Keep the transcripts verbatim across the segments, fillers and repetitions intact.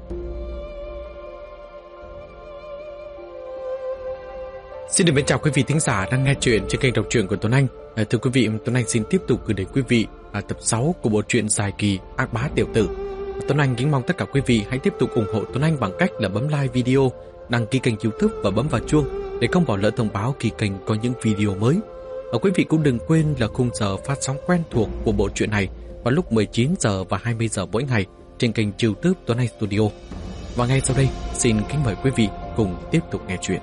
Xin được mến chào quý vị thính giả đang nghe chuyện trên kênh đọc truyện của Tuấn Anh. À, thưa quý vị, Tuấn Anh xin tiếp tục gửi đến quý vị à, tập sáu của bộ truyện dài kỳ Ác Bá Tiểu Tử. Tuấn Anh kính mong tất cả quý vị hãy tiếp tục ủng hộ Tuấn Anh bằng cách là bấm like video, đăng ký kênh YouTube và bấm vào chuông để không bỏ lỡ thông báo khi kênh có những video mới. Và quý vị cũng đừng quên là khung giờ phát sóng quen thuộc của bộ truyện này vào lúc mười chín giờ và hai mươi giờ mỗi ngày trên kênh YouTube Tuấn Anh Studio. Và ngay sau đây, xin kính mời quý vị cùng tiếp tục nghe chuyện.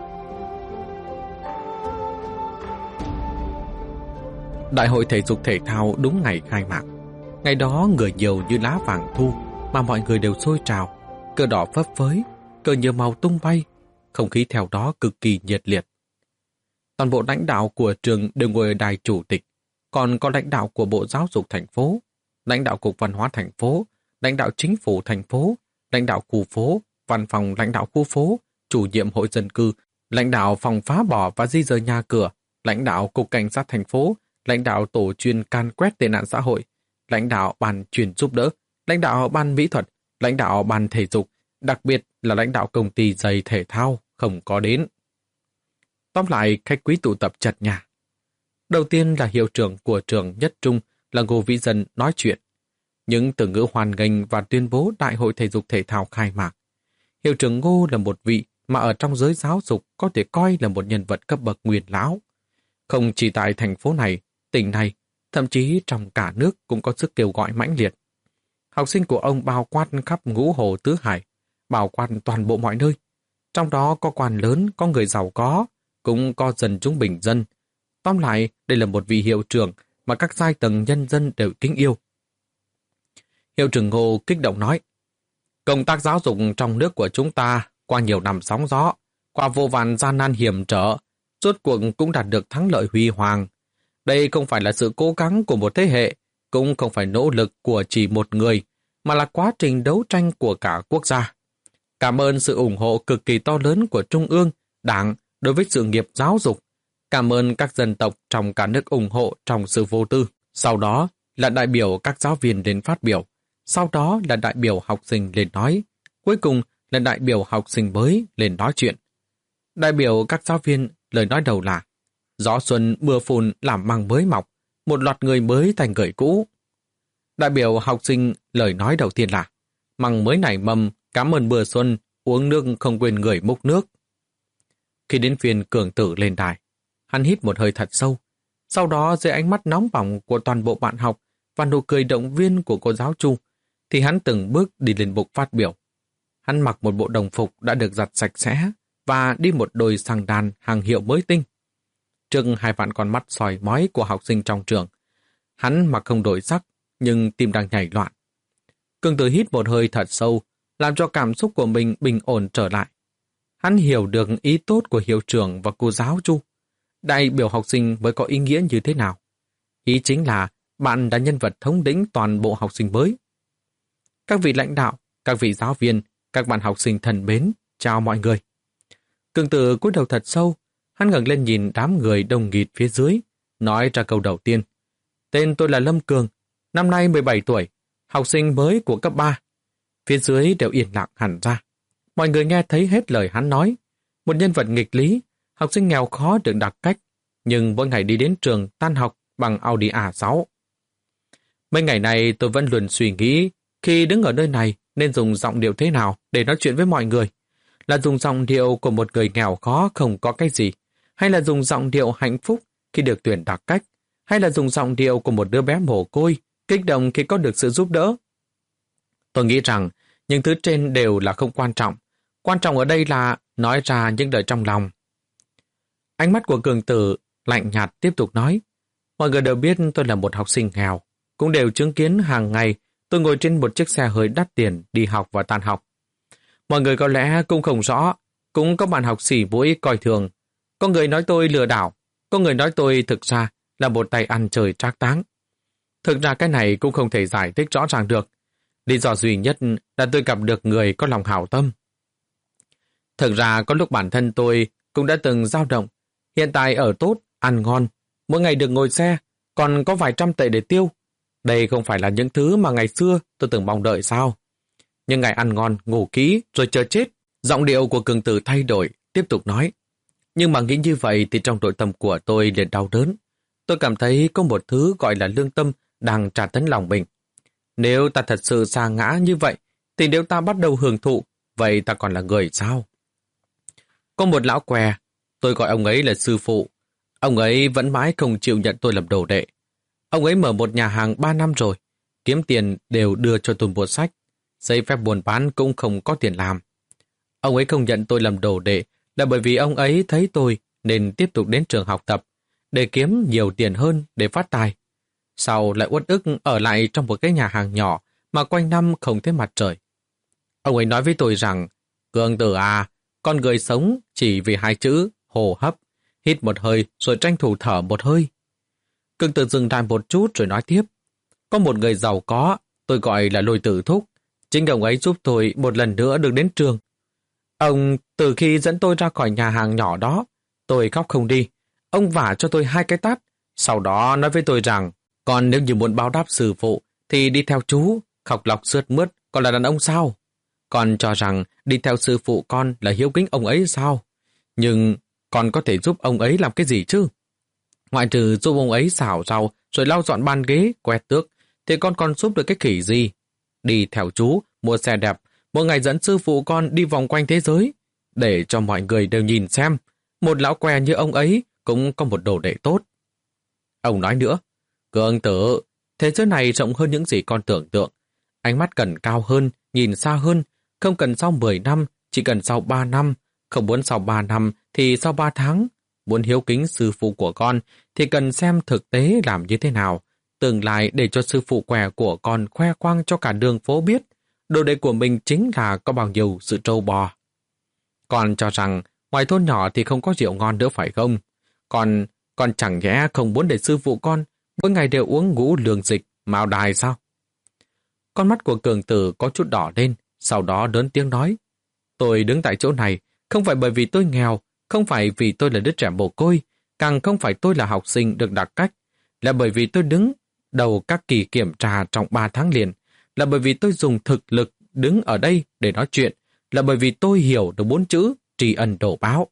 Đại hội thể dục thể thao đúng ngày khai mạc. Ngày đó người nhiều như lá vàng thu, mà mọi người đều sôi trào, cờ đỏ phấp phới, cờ nhiều màu tung bay, không khí theo đó cực kỳ nhiệt liệt. Toàn bộ lãnh đạo của trường đều ngồi ở đài chủ tịch, còn có lãnh đạo của Bộ Giáo dục thành phố, lãnh đạo Cục Văn hóa thành phố, lãnh đạo Chính phủ thành phố, lãnh đạo khu phố, văn phòng lãnh đạo khu phố, chủ nhiệm hội dân cư, lãnh đạo phòng phá bỏ và di dời nhà cửa, lãnh đạo Cục Cảnh sát thành phố, lãnh đạo tổ chuyên can quét tệ nạn xã hội, lãnh đạo ban chuyên giúp đỡ, lãnh đạo ban mỹ thuật, lãnh đạo ban thể dục, đặc biệt là lãnh đạo công ty giày thể thao không có đến. Tóm lại, khách quý tụ tập chật nhà. Đầu tiên là hiệu trưởng của trường Nhất Trung là Ngô Vĩ Dân nói chuyện. Những từ ngữ hoan nghênh và tuyên bố Đại hội thể dục thể thao khai mạc. Hiệu trưởng Ngô là một vị mà ở trong giới giáo dục có thể coi là một nhân vật cấp bậc nguyên lão. Không chỉ tại thành phố này, tỉnh này, thậm chí trong cả nước cũng có sức kêu gọi mãnh liệt. Học sinh của ông bao quát khắp ngũ hồ tứ hải, bao quát toàn bộ mọi nơi. Trong đó có quan lớn, có người giàu có, cũng có dân chúng bình dân. Tóm lại, đây là một vị hiệu trưởng mà các giai tầng nhân dân đều kính yêu. Hiệu trưởng Ngô kích động nói, công tác giáo dục trong nước của chúng ta qua nhiều năm sóng gió, qua vô vàn gian nan hiểm trở, rốt cuộc cũng đạt được thắng lợi huy hoàng. Đây không phải là sự cố gắng của một thế hệ, cũng không phải nỗ lực của chỉ một người, mà là quá trình đấu tranh của cả quốc gia. Cảm ơn sự ủng hộ cực kỳ to lớn của Trung ương, Đảng đối với sự nghiệp giáo dục. Cảm ơn các dân tộc trong cả nước ủng hộ trong sự vô tư. Sau đó là đại biểu các giáo viên lên phát biểu. Sau đó là đại biểu học sinh lên nói. Cuối cùng là đại biểu học sinh mới lên nói chuyện. Đại biểu các giáo viên lời nói đầu là gió xuân mưa phùn làm măng mới mọc, một loạt người mới thành người cũ. Đại biểu học sinh lời nói đầu tiên là măng mới nảy mầm, cảm ơn mưa xuân, uống nước không quên người múc nước. Khi đến phiên Cường Tử lên đài, hắn hít một hơi thật sâu. Sau đó dưới ánh mắt nóng bỏng của toàn bộ bạn học và nụ cười động viên của cô giáo Chu, thì hắn từng bước đi lên bục phát biểu. Hắn mặc một bộ đồng phục đã được giặt sạch sẽ và đi một đôi xăng đàn hàng hiệu mới tinh. Trước hai vạn con mắt soi mói của học sinh trong trường, hắn mặc không đổi sắc, nhưng tim đang nhảy loạn. Cường Tử hít một hơi thật sâu, làm cho cảm xúc của mình bình ổn trở lại. Hắn hiểu được ý tốt của hiệu trưởng và cô giáo Chu. Đại biểu học sinh mới có ý nghĩa như thế nào? Ý chính là bạn đã nhân vật thống lĩnh toàn bộ học sinh mới. Các vị lãnh đạo, các vị giáo viên, các bạn học sinh thân mến, chào mọi người. Cường Tử cúi đầu thật sâu, hắn ngẩng lên nhìn đám người đông nghịt phía dưới, nói ra câu đầu tiên. Tên tôi là Lâm Cường, năm nay mười bảy tuổi, học sinh mới của cấp ba. Phía dưới đều yên lặng hẳn ra. Mọi người nghe thấy hết lời hắn nói. Một nhân vật nghịch lý, học sinh nghèo khó được đặc cách, nhưng mỗi ngày đi đến trường tan học bằng Audi a sáu. Mấy ngày này tôi vẫn luôn suy nghĩ khi đứng ở nơi này nên dùng giọng điệu thế nào để nói chuyện với mọi người. Là dùng giọng điệu của một người nghèo khó không có cái gì, hay là dùng giọng điệu hạnh phúc khi được tuyển đặc cách, hay là dùng giọng điệu của một đứa bé mồ côi, kích động khi có được sự giúp đỡ. Tôi nghĩ rằng những thứ trên đều là không quan trọng. Quan trọng ở đây là nói ra những lời trong lòng. Ánh mắt của Cường Tử lạnh nhạt tiếp tục nói, mọi người đều biết tôi là một học sinh nghèo, cũng đều chứng kiến hàng ngày tôi ngồi trên một chiếc xe hơi đắt tiền đi học và tan học. Mọi người có lẽ cũng không rõ, cũng có bạn học xỉ mũi coi thường. Có người nói tôi lừa đảo, có người nói tôi thực ra là một tay ăn chơi trác táng. Thực ra cái này cũng không thể giải thích rõ ràng được. Lý do duy nhất là tôi gặp được người có lòng hảo tâm. Thực ra có lúc bản thân tôi cũng đã từng dao động. Hiện tại ở tốt, ăn ngon, mỗi ngày được ngồi xe, còn có vài trăm tệ để tiêu. Đây không phải là những thứ mà ngày xưa tôi từng mong đợi sao? Nhưng ngài ăn ngon, ngủ kỹ, rồi chờ chết. Giọng điệu của Cường Tử thay đổi, tiếp tục nói. Nhưng mà nghĩ như vậy thì trong nội tâm của tôi liền đau đớn. Tôi cảm thấy có một thứ gọi là lương tâm đang tra tấn lòng mình. Nếu ta thật sự sa ngã như vậy, thì nếu ta bắt đầu hưởng thụ, vậy ta còn là người sao? Có một lão què, tôi gọi ông ấy là sư phụ. Ông ấy vẫn mãi không chịu nhận tôi làm đồ đệ. Ông ấy mở một nhà hàng ba năm rồi, kiếm tiền đều đưa cho tôi mua sách. Giấy phép buôn bán cũng không có tiền làm. Ông ấy không nhận tôi làm đồ đệ là bởi vì ông ấy thấy tôi nên tiếp tục đến trường học tập để kiếm nhiều tiền hơn để phát tài. Sau lại uất ức ở lại trong một cái nhà hàng nhỏ mà quanh năm không thấy mặt trời. Ông ấy nói với tôi rằng, Cường Tử à, con người sống chỉ vì hai chữ hô hấp, hít một hơi rồi tranh thủ thở một hơi. Cường Tử dừng lại một chút rồi nói tiếp, có một người giàu có, tôi gọi là Lôi Tử Thúc, chính ông ấy giúp tôi một lần nữa được đến trường. Ông từ khi dẫn tôi ra khỏi nhà hàng nhỏ đó, tôi khóc không đi. Ông vả cho tôi hai cái tát, sau đó nói với tôi rằng, còn nếu như muốn báo đáp sư phụ, thì đi theo chú, khóc lóc sướt mướt, còn là đàn ông sao? Con cho rằng đi theo sư phụ con là hiếu kính ông ấy sao? Nhưng con có thể giúp ông ấy làm cái gì chứ? Ngoại trừ giúp ông ấy xào rau, rồi lau dọn bàn ghế, quét tước, thì con còn giúp được cái khỉ gì? Đi theo chú, mua xe đẹp, mỗi ngày dẫn sư phụ con đi vòng quanh thế giới, để cho mọi người đều nhìn xem, một lão què như ông ấy cũng có một đồ đệ tốt. Ông nói nữa, Cường Tử, thế giới này rộng hơn những gì con tưởng tượng. Ánh mắt cần cao hơn, nhìn xa hơn, không cần sau mười năm, chỉ cần sau ba năm, không muốn sau ba năm thì sau ba tháng. Muốn hiếu kính sư phụ của con thì cần xem thực tế làm như thế nào, tương lai để cho sư phụ què của con khoe khoang cho cả đường phố biết, đồ đệ của mình chính là có bao nhiêu sự trâu bò. Con cho rằng ngoài thôn nhỏ thì không có rượu ngon nữa phải không? Còn con chẳng nhẽ không muốn để sư phụ con mỗi ngày đều uống ngũ lương dịch, mao đài sao? Con mắt của Cường Tử có chút đỏ lên, sau đó lớn tiếng nói. Tôi đứng tại chỗ này, không phải bởi vì tôi nghèo, không phải vì tôi là đứa trẻ mồ côi, càng không phải tôi là học sinh được đặc cách, là bởi vì tôi đứng đầu các kỳ kiểm tra trong ba tháng liền, là bởi vì tôi dùng thực lực đứng ở đây để nói chuyện, là bởi vì tôi hiểu được bốn chữ tri ân đổ báo.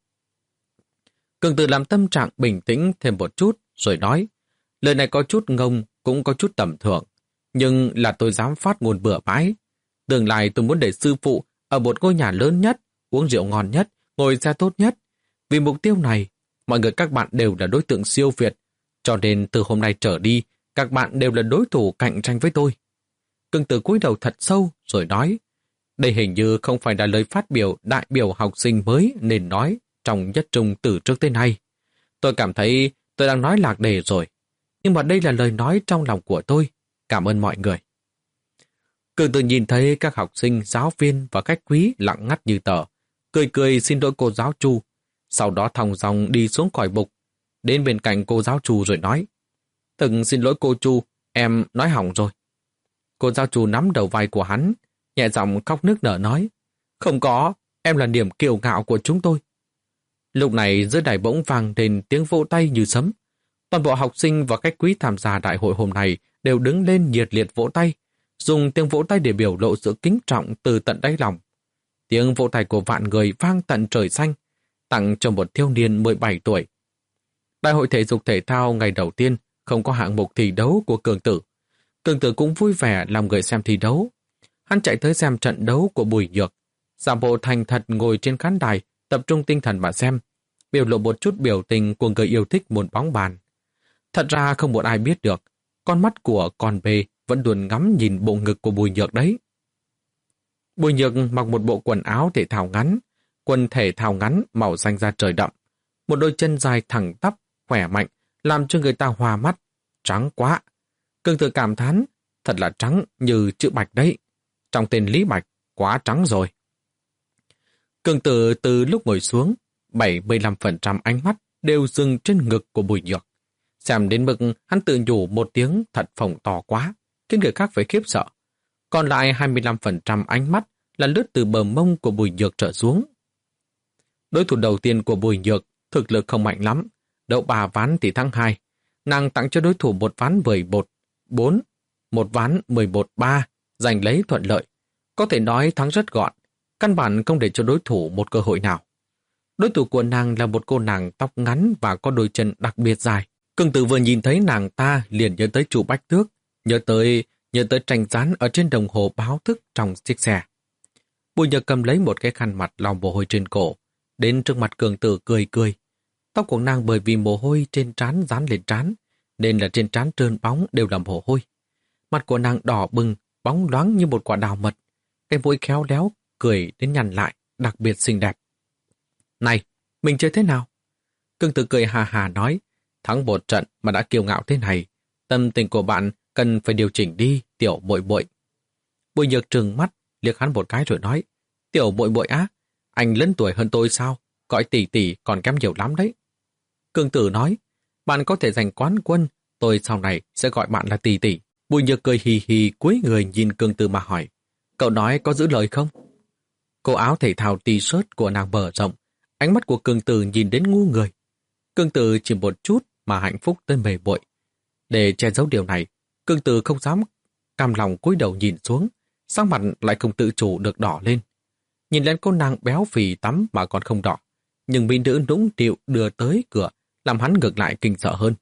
Cường Tử làm tâm trạng bình tĩnh thêm một chút, rồi nói, lời này có chút ngông, cũng có chút tầm thường, nhưng là tôi dám phát ngôn bừa bãi. Tương lai tôi muốn để sư phụ ở một ngôi nhà lớn nhất, uống rượu ngon nhất, ngồi xe tốt nhất. Vì mục tiêu này, mọi người các bạn đều là đối tượng siêu việt, cho nên từ hôm nay trở đi, các bạn đều là đối thủ cạnh tranh với tôi. Cường Tử cúi đầu thật sâu, rồi nói, đây hình như không phải là lời phát biểu đại biểu học sinh mới nên nói trong nhất trung từ trước tới nay. Tôi cảm thấy tôi đang nói lạc đề rồi, nhưng mà đây là lời nói trong lòng của tôi. Cảm ơn mọi người. Cường Tử nhìn thấy các học sinh, giáo viên và khách quý lặng ngắt như tờ, cười cười xin lỗi cô giáo Chu, sau đó thong dong đi xuống khỏi bục, đến bên cạnh cô giáo Chu rồi nói, Từng xin lỗi cô Chu, em nói hỏng rồi. Cô giáo Chu nắm đầu vai của hắn, nhẹ giọng khóc nức nở nói, không có, em là niềm kiêu ngạo của chúng tôi. Lúc này dưới đài bỗng vang lên tiếng vỗ tay như sấm. Toàn bộ học sinh và khách quý tham gia đại hội hôm nay đều đứng lên nhiệt liệt vỗ tay, dùng tiếng vỗ tay để biểu lộ sự kính trọng từ tận đáy lòng. Tiếng vỗ tay của vạn người vang tận trời xanh, tặng cho một thiếu niên mười bảy tuổi. Đại hội thể dục thể thao ngày đầu tiên không có hạng mục thi đấu của Cường Tử. Cường Tử cũng vui vẻ làm người xem thi đấu. Hắn chạy tới xem trận đấu của Bùi Nhược, giả bộ thành thật ngồi trên khán đài, tập trung tinh thần mà xem, biểu lộ một chút biểu tình của người yêu thích môn bóng bàn. Thật ra không một ai biết được, con mắt của con bê vẫn luôn ngắm nhìn bộ ngực của Bùi Nhược đấy. Bùi Nhược mặc một bộ quần áo thể thao ngắn, quần thể thao ngắn màu xanh da trời đậm, một đôi chân dài thẳng tắp, khỏe mạnh, làm cho người ta hoa mắt, trắng quá. Cường Tử cảm thán, thật là trắng như chữ Bạch đấy. Trong tên Lý Bạch, quá trắng rồi. Cường Tử từ lúc ngồi xuống, bảy mươi lăm phần trăm ánh mắt đều dừng trên ngực của Bùi Nhược. Xem đến mức hắn tự nhủ một tiếng thật phồng to quá, khiến người khác phải khiếp sợ. Còn lại hai mươi lăm phần trăm ánh mắt là lướt từ bờ mông của Bùi Nhược trở xuống. Đối thủ đầu tiên của Bùi Nhược thực lực không mạnh lắm, đấu ba ván thì thắng hai. Nàng tặng cho đối thủ một ván mười một bốn, một ván mười một ba, giành lấy thuận lợi. Có thể nói thắng rất gọn, căn bản không để cho đối thủ một cơ hội nào. Đối thủ của nàng là một cô nàng tóc ngắn và có đôi chân đặc biệt dài. Cương Tử vừa nhìn thấy nàng ta liền nhớ tới Chu Bách Tước, nhớ tới nhớ tới tranh dán ở trên đồng hồ báo thức trong chiếc xe. Bùi Nhược cầm lấy một cái khăn mặt lau mồ hôi trên cổ, đến trước mặt Cương Tử cười cười. Tóc của nàng bởi vì mồ hôi trên trán dán lên trán, nên là trên trán trơn bóng đều là mồ hôi. Mặt của nàng đỏ bừng, bóng loáng như một quả đào mật, cái mũi khéo léo, cười đến nhăn lại, đặc biệt xinh đẹp. Này, mình chơi thế nào? Cương Tử cười hà hà nói, thắng một trận mà đã kiêu ngạo thế này, tâm tình của bạn cần phải điều chỉnh đi, tiểu bội bội. Bùi Nhược trừng mắt, liếc hắn một cái rồi nói, tiểu bội bội á, anh lớn tuổi hơn tôi sao? Gọi tỷ tỷ còn kém nhiều lắm đấy. Cương Tử nói, bạn có thể giành quán quân, tôi sau này sẽ gọi bạn là tỷ tỷ. Bùi Nhược cười hì hì cúi người nhìn Cương Tử mà hỏi, cậu nói có giữ lời không? Cô áo thể thao t-shirt của nàng mở rộng, ánh mắt của Cương Tử nhìn đến ngu người. Cương Tử chỉ một chút mà hạnh phúc tới mề bội. Để che giấu điều này, Cương Tử không dám cam lòng cúi đầu nhìn xuống, sắc mặt lại không tự chủ được đỏ lên. Nhìn lên cô nàng béo phì tắm mà còn không đỏ, nhưng mỹ nữ nũng nịu đưa tới cửa, làm hắn ngược lại kinh sợ hơn.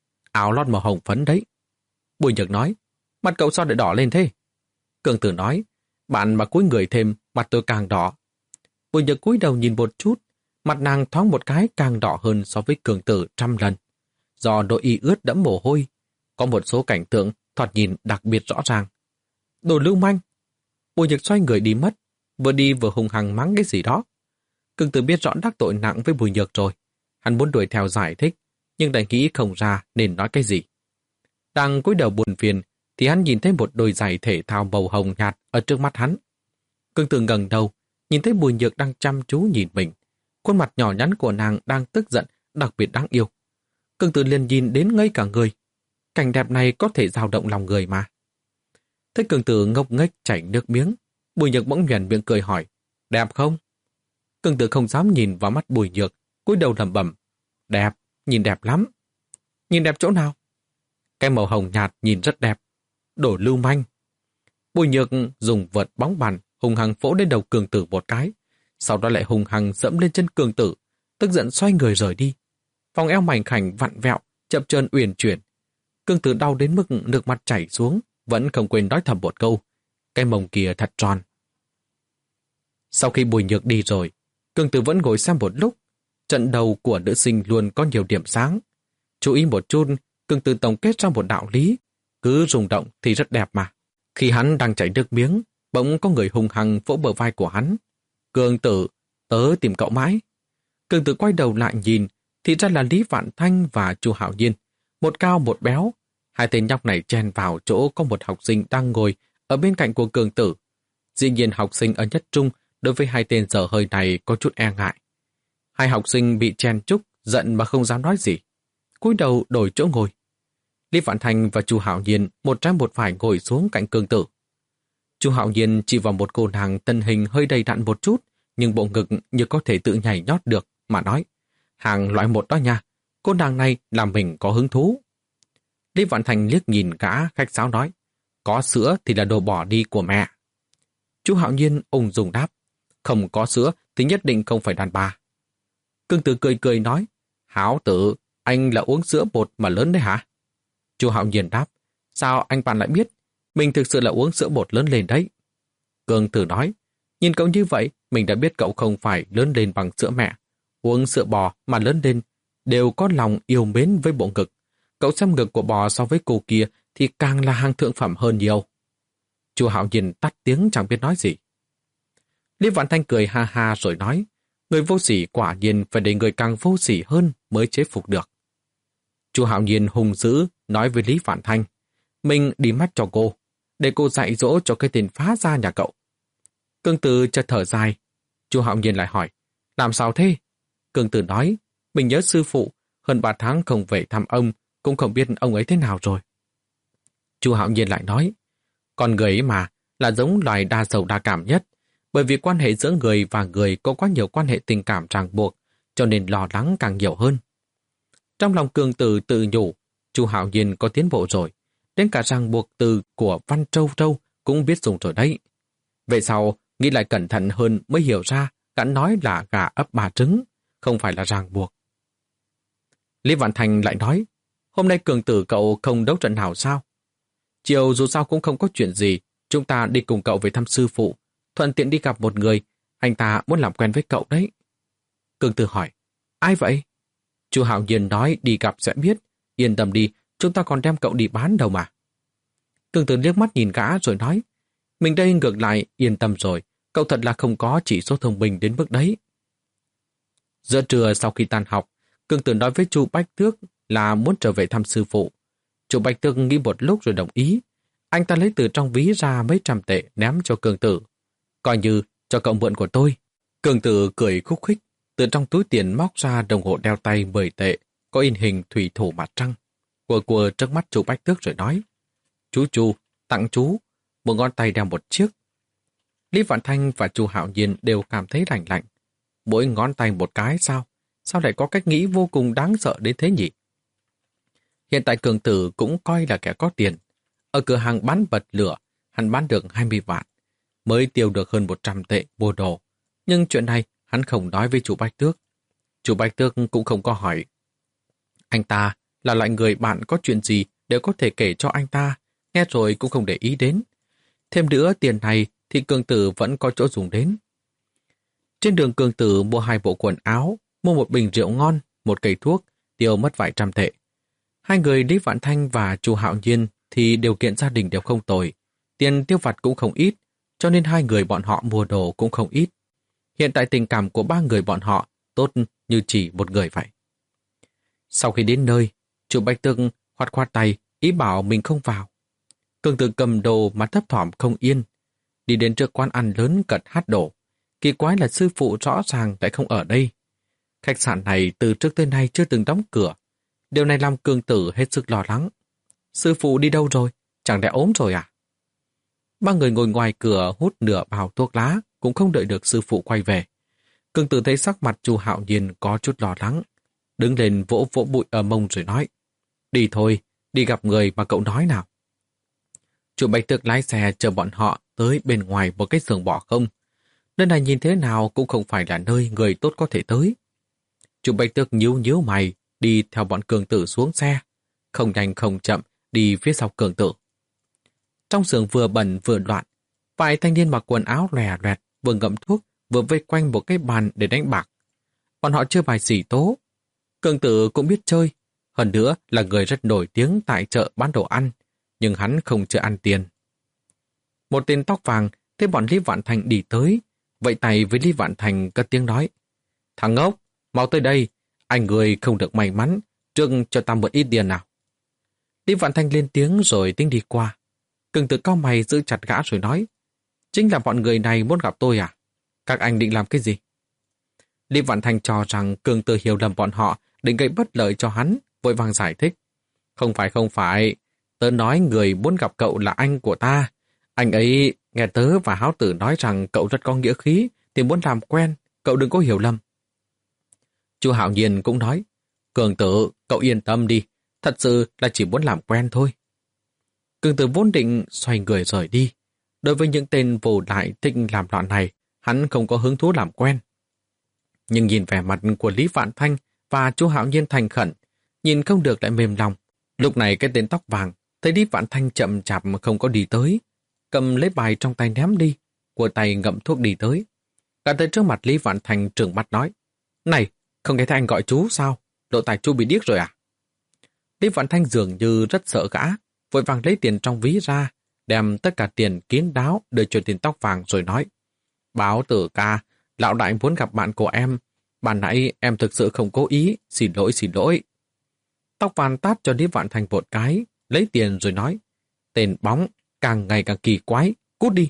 Áo lót màu hồng phấn đấy. Bùi Nhược nói, mặt cậu sao lại đỏ lên thế? Cương Tử nói, bạn mà cúi người thêm, mặt tôi càng đỏ. Bùi Nhược cúi đầu nhìn một chút, mặt nàng thoáng một cái càng đỏ hơn so với Cương Tử trăm lần. Do đội y ướt đẫm mồ hôi, có một số cảnh tượng thoạt nhìn đặc biệt rõ ràng. Đồ lưu manh! Bùi Nhược xoay người đi mất, vừa đi vừa hung hăng mắng cái gì đó. Cương Tử biết rõ đắc tội nặng với Bùi Nhược rồi. Hắn muốn đuổi theo giải thích, nhưng lại nghĩ không ra nên nói cái gì. Đang cúi đầu buồn phiền, thì hắn nhìn thấy một đôi giày thể thao màu hồng nhạt ở trước mắt hắn. Cương Tử ngẩng đầu, nhìn thấy Bùi Nhược đang chăm chú nhìn mình. Khuôn mặt nhỏ nhắn của nàng đang tức giận, đặc biệt đáng yêu. Cương Tử liền nhìn đến ngây cả người. Cảnh đẹp này có thể dao động lòng người mà. Thấy Cương Tử ngốc nghếch chảy nước miếng, Bùi Nhược bỗng nhoẻn miệng cười hỏi, đẹp không? Cương Tử không dám nhìn vào mắt Bùi Nhược, cúi đầu lẩm bẩm, đẹp, nhìn đẹp lắm. Nhìn đẹp chỗ nào? Cái màu hồng nhạt nhìn rất đẹp. Đổ lưu manh. Bùi Nhược dùng vợt bóng bàn hung hăng vỗ lên đầu Cương Tử một cái, sau đó lại hung hăng dẫm lên chân Cương Tử, tức giận xoay người rời đi. Vòng eo mảnh khảnh vặn vẹo, chập chờn uyển chuyển. Cương Tử đau đến mức nước mắt chảy xuống, vẫn không quên nói thầm một câu, cái mông kia thật tròn. Sau khi Bùi Nhược đi rồi, Cương Tử vẫn ngồi xem một lúc. Trận đầu của nữ sinh luôn có nhiều điểm sáng. Chú ý một chút, Cương Tử tổng kết ra một đạo lý, cứ rung động thì rất đẹp mà. Khi hắn đang chảy nước miếng, bỗng có người hung hăng vỗ bờ vai của hắn. Cương Tử, tớ tìm cậu mãi. Cương Tử quay đầu lại nhìn, thì ra là Lý Vạn Thanh và Chu Hạo Nhiên, một cao một béo. Hai tên nhóc này chen vào chỗ có một học sinh đang ngồi ở bên cạnh của Cương Tử. Dĩ nhiên học sinh ở nhất trung đối với hai tên dở hơi này có chút e ngại. Hai học sinh bị chen chúc, giận mà không dám nói gì. Cúi đầu đổi chỗ ngồi. Lý Vạn Thanh và Chu Hạo Nhiên một trái một phải ngồi xuống cạnh Cương Tử. Chu Hạo Nhiên chỉ vào một cô nàng thân hình hơi đầy đặn một chút, nhưng bộ ngực như có thể tự nhảy nhót được, mà nói, hàng loại một đó nha, cô nàng này làm mình có hứng thú. Lý Vạn Thanh liếc nhìn gã khách sáo nói, có sữa thì là đồ bỏ đi của mẹ. Chu Hạo Nhiên ung dung đáp, không có sữa thì nhất định không phải đàn bà. Cương Tử cười cười nói, Hảo tử, anh là uống sữa bột mà lớn đấy hả? Chu Hạo Nhiên đáp, sao anh bạn lại biết? Mình thực sự là uống sữa bột lớn lên đấy. Cương Tử nói, nhìn cậu như vậy, mình đã biết cậu không phải lớn lên bằng sữa mẹ. Uống sữa bò mà lớn lên, đều có lòng yêu mến với bộ ngực. Cậu xem ngực của bò so với cô kia thì càng là hàng thượng phẩm hơn nhiều. Chu Hạo Nhiên tắt tiếng chẳng biết nói gì. Lý Vạn Thanh cười ha ha rồi nói, người vô sỉ quả nhiên phải để người càng vô sỉ hơn mới chế phục được. Chu Hạo Nhiên hùng dữ nói với Lý Vạn Thanh, mình đi mắt cho cô, để cô dạy dỗ cho cái tên phá gia nhà cậu. Cương Tử chợt thở dài. Chu Hạo Nhiên lại hỏi, làm sao thế? Cương Tử nói, mình nhớ sư phụ, hơn ba tháng không về thăm ông, cũng không biết ông ấy thế nào rồi. Chu Hạo Nhiên lại nói, con người ấy mà là giống loài đa sầu đa cảm nhất, bởi vì quan hệ giữa người và người có quá nhiều quan hệ tình cảm ràng buộc, cho nên lo lắng càng nhiều hơn. Trong lòng Cương Tử tự nhủ, Chu Hạo Nhiên có tiến bộ rồi, đến cả ràng buộc từ của Văn Trâu Trâu cũng biết dùng rồi đấy. Về sau, nghĩ lại cẩn thận hơn mới hiểu ra gã nói là gà ấp ba trứng, không phải là ràng buộc. Lý Vạn Thành lại nói, hôm nay Cường Tử cậu không đấu trận nào sao? Chiều dù sao cũng không có chuyện gì, chúng ta đi cùng cậu về thăm sư phụ, thuận tiện đi gặp một người, anh ta muốn làm quen với cậu đấy. Cường Tử hỏi, ai vậy? Chu Hạo Nhiên nói đi gặp sẽ biết, yên tâm đi, chúng ta còn đem cậu đi bán đâu mà. Cường Tử liếc mắt nhìn gã rồi nói, mình đây ngược lại yên tâm rồi, cậu thật là không có chỉ số thông minh đến mức đấy. Giữa trưa sau khi tan học, Cường Tử nói với Chu Bách Tước là muốn trở về thăm sư phụ. Chu Bách Tước nghĩ một lúc rồi đồng ý. Anh ta lấy từ trong ví ra mấy trăm tệ ném cho Cường Tử. Coi như cho cậu mượn của tôi. Cường Tử cười khúc khích, từ trong túi tiền móc ra đồng hồ đeo tay mười tệ, có in hình thủy thủ mặt trăng. Quờ quờ trước mắt Chu Bách Tước rồi nói, chú Chu, tặng chú, một ngón tay đeo một chiếc. Lý Vạn Thanh và Chu Hạo Nhiên đều cảm thấy lạnh lạnh. Mỗi ngón tay một cái sao? Sao lại có cách nghĩ vô cùng đáng sợ đến thế nhỉ? Hiện tại Cường Tử cũng coi là kẻ có tiền. Ở cửa hàng bán bật lửa, hắn bán được hai mươi vạn, mới tiêu được hơn một trăm tệ mua đồ. Nhưng chuyện này hắn không nói với chủ Bách Tước. Chủ Bách Tước cũng không có hỏi. Anh ta là loại người bạn có chuyện gì đều có thể kể cho anh ta, nghe rồi cũng không để ý đến. Thêm nữa tiền này thì Cường Tử vẫn có chỗ dùng đến. Trên đường Cường Tử mua hai bộ quần áo, mua một bình rượu ngon, một cây thuốc, tiêu mất vài trăm tệ. Hai người Lý Vạn Thanh và Chu Hạo Nhiên thì điều kiện gia đình đều không tồi, tiền tiêu vặt cũng không ít, cho nên hai người bọn họ mua đồ cũng không ít. Hiện tại tình cảm của ba người bọn họ tốt như chỉ một người vậy. Sau khi đến nơi, Chu Bách Tước khoát khoát tay, ý bảo mình không vào. Cường Tử cầm đồ mà thấp thỏm không yên, đi đến trước quán ăn lớn cật hát đổ. Kỳ quái là sư phụ rõ ràng lại không ở đây. Khách sạn này từ trước tới nay chưa từng đóng cửa. Điều này làm Cường Tử hết sức lo lắng. Sư phụ đi đâu rồi? Chẳng lẽ ốm rồi à? Ba người ngồi ngoài cửa hút nửa bao thuốc lá, cũng không đợi được sư phụ quay về. Cường Tử thấy sắc mặt Chu Hạo Nhiên có chút lo lắng, đứng lên vỗ vỗ bụi ở mông rồi nói, đi thôi, đi gặp người mà cậu nói nào. Chu Bạch Tước lái xe chờ bọn họ tới bên ngoài một cái xưởng bỏ không. Nơi này nhìn thế nào cũng không phải là nơi người tốt có thể tới. Chu Bạch Tước nhíu nhíu mày, đi theo bọn Cường Tử xuống xe, không nhanh không chậm đi phía sau Cường Tử. Trong xưởng vừa bẩn vừa loạn, vài thanh niên mặc quần áo lòe loẹt vừa ngậm thuốc vừa vây quanh một cái bàn để đánh bạc. Bọn họ chơi bài xỉ tố. Cường Tử cũng biết chơi, hơn nữa là người rất nổi tiếng tại chợ bán đồ ăn, nhưng hắn không chịu ăn tiền. Một tên tóc vàng thấy bọn Lý Vạn Thành đi tới, vẫy tay với Lý Vạn Thành cất tiếng nói, thằng ngốc, mau tới đây, anh người không được may mắn, trước cho ta một ít tiền nào. Lý Vạn Thành lên tiếng rồi tính đi qua. Cường Tử cau mày giữ chặt gã rồi nói, chính là bọn người này muốn gặp tôi à? Các anh định làm cái gì? Lý Vạn Thành cho rằng Cường Tử hiểu lầm bọn họ, định gây bất lợi cho hắn, vội vàng giải thích. Không phải không phải, tớ nói người muốn gặp cậu là anh của ta. Anh ấy nghe tớ và Háo Tử nói rằng cậu rất có nghĩa khí, thì muốn làm quen, cậu đừng có hiểu lầm. Chu Hạo Nhiên cũng nói, Cường Tử, cậu yên tâm đi, thật sự là chỉ muốn làm quen thôi. Cường Tử vốn định xoay người rời đi. Đối với những tên vô lại thích làm loạn này, hắn không có hứng thú làm quen. Nhưng nhìn vẻ mặt của Lý Vạn Thanh và Chu Hạo Nhiên thành khẩn, nhìn không được lại mềm lòng. Lúc này cái tên tóc vàng thấy Lý Vạn Thanh chậm chạp mà không có đi tới, cầm lấy bài trong tay ném đi, của tay ngậm thuốc đi tới. Cả tới trước mặt Lý Vạn Thanh trừng mắt nói, này, không nghe thấy anh gọi chú sao? Lộ tài chú bị điếc rồi à? Lý Vạn Thanh dường như rất sợ gã, vội vàng lấy tiền trong ví ra, đem tất cả tiền kín đáo đưa cho tên tóc vàng rồi nói, Báo Tử ca, lão đại muốn gặp bạn của em, ban nãy em thực sự không cố ý, xin lỗi xin lỗi. Tóc vàng tát cho Lý Vạn Thanh một cái, lấy tiền rồi nói, tên bóng, càng ngày càng kỳ quái, cút đi.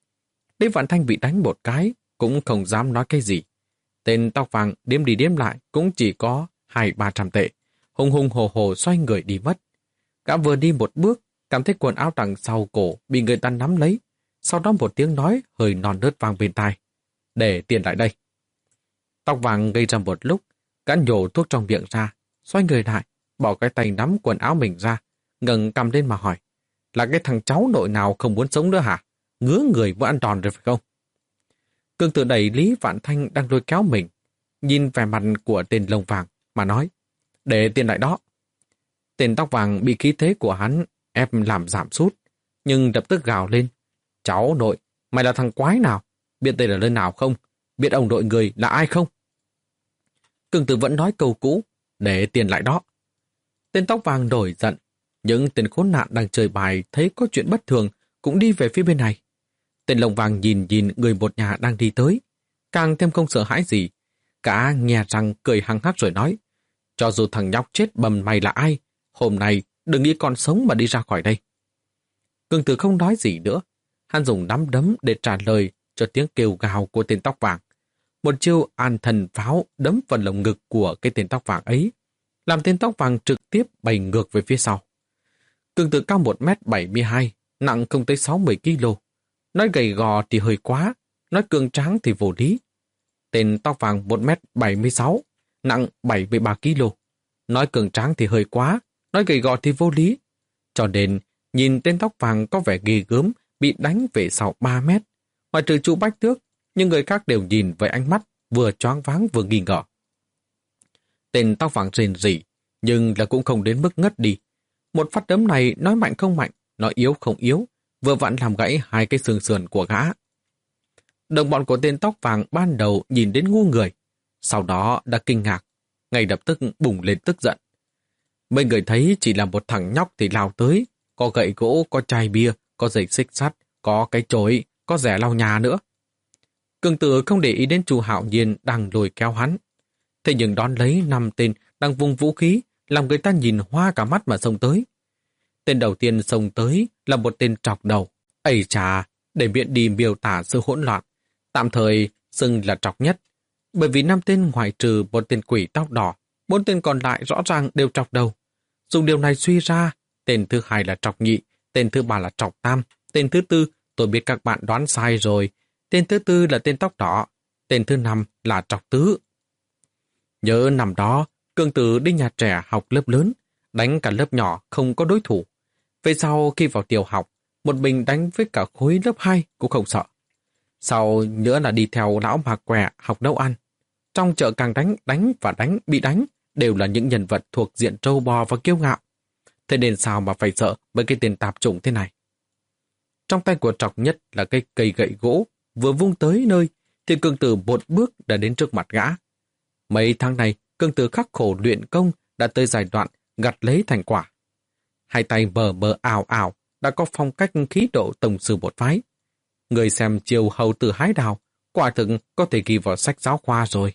Lý Vạn Thanh bị đánh một cái, cũng không dám nói cái gì. Tên tóc vàng đếm đi đếm lại cũng chỉ có hai ba trăm tệ, hùng hùng hồ hồ xoay người đi mất. Gã vừa đi một bước, cảm thấy quần áo đằng sau cổ bị người ta nắm lấy, sau đó một tiếng nói hơi non nớt vang bên tai, để tiền lại đây. Tóc vàng gây ra một lúc, gã nhổ thuốc trong miệng ra, xoay người lại, bỏ cái tay nắm quần áo mình ra, ngẩng cầm lên mà hỏi, là cái thằng cháu nội nào không muốn sống nữa hả? ngứa người muốn ăn đòn rồi phải không? Cương Tử đẩy Lý Vạn Thanh đang lôi kéo mình, nhìn vẻ mặt của tên lông vàng mà nói, để tiền lại đó. Tên tóc vàng bị khí thế của hắn ép làm giảm sút, nhưng lập tức gào lên, cháu nội, mày là thằng quái nào? Biết đây là nơi nào không? Biết ông nội người là ai không? Cương Tử vẫn nói câu cũ, để tiền lại đó. Tên tóc vàng nổi giận, những tên khốn nạn đang chơi bài thấy có chuyện bất thường cũng đi về phía bên này. Tên lông vàng nhìn nhìn người một nhà đang đi tới, càng thêm không sợ hãi gì. Cả nghe răng cười hăng hắc rồi nói, cho dù thằng nhóc chết bầm mày là ai, hôm nay đừng nghĩ còn sống mà đi ra khỏi đây. Cương Tử không nói gì nữa, hắn dùng nắm đấm để trả lời cho tiếng kêu gào của tên tóc vàng. Một chiêu an thần pháo đấm vào lồng ngực của cái tên tóc vàng ấy, làm tên tóc vàng trực tiếp bay ngược về phía sau. Cương Tử cao một mét bảy mươi hai, nặng không tới sáu mươi ki lô. Nói gầy gò thì hơi quá, nói cường tráng thì vô lý. Tên tóc vàng một mét bảy mươi sáu, nặng bảy mươi ba ki lô. Nói cường tráng thì hơi quá, nói gầy gò thì vô lý. Cho nên, nhìn tên tóc vàng có vẻ ghê gớm, bị đánh về sau ba mét. Ngoài trừ Chu Bách Tước, nhưng người khác đều nhìn với ánh mắt vừa choáng váng vừa nghi ngờ. Tên tóc vàng rền rỉ, nhưng là cũng không đến mức ngất đi. Một phát đấm này nói mạnh không mạnh, nói yếu không yếu, vừa vặn làm gãy hai cái xương sườn của gã. Đồng bọn của tên tóc vàng ban đầu nhìn đến ngu người, sau đó đã kinh ngạc, ngay lập tức bùng lên tức giận. Mấy người thấy chỉ là một thằng nhóc thì lao tới, có gậy gỗ, có chai bia, có dây xích sắt, có cái chổi, có rẻ lau nhà nữa. Cương Tử không để ý đến Chu Hạo Nhiên đang lôi kéo hắn. Thế nhưng đón lấy năm tên đang vung vũ khí, làm người ta nhìn hoa cả mắt mà xông tới. Tên đầu tiên xông tới là một tên trọc đầu. Ây chà, để miệng đi miêu tả sự hỗn loạn, tạm thời xưng là trọc nhất. Bởi vì năm tên ngoại trừ một tên quỷ tóc đỏ, bốn tên còn lại rõ ràng đều trọc đầu. Dùng điều này suy ra, tên thứ hai là trọc nhị, tên thứ ba là trọc tam, tên thứ tư, tôi biết các bạn đoán sai rồi, tên thứ tư là tên tóc đỏ, tên thứ năm là trọc tứ. Nhớ năm đó, Cương Tử đi nhà trẻ học lớp lớn, đánh cả lớp nhỏ không có đối thủ. Về sau khi vào tiểu học, một mình đánh với cả khối lớp hai cũng không sợ. Sau nữa là đi theo lão bà quẹ học nấu ăn. Trong chợ càng đánh, đánh và đánh, bị đánh, đều là những nhân vật thuộc diện trâu bò và kiêu ngạo. Thế nên sao mà phải sợ mấy cái tên tạp chủng thế này? Trong tay của trọc nhất là cây cây gậy gỗ, vừa vung tới nơi, thì Cương Tử một bước đã đến trước mặt gã. Mấy tháng này, Cương Tử khắc khổ luyện công đã tới giai đoạn gặt lấy thành quả. Hai tay mờ mờ ảo ảo, đã có phong cách khí độ tổng sư một phái. Người xem chiều hầu tử hái đào, quả thực có thể ghi vào sách giáo khoa rồi.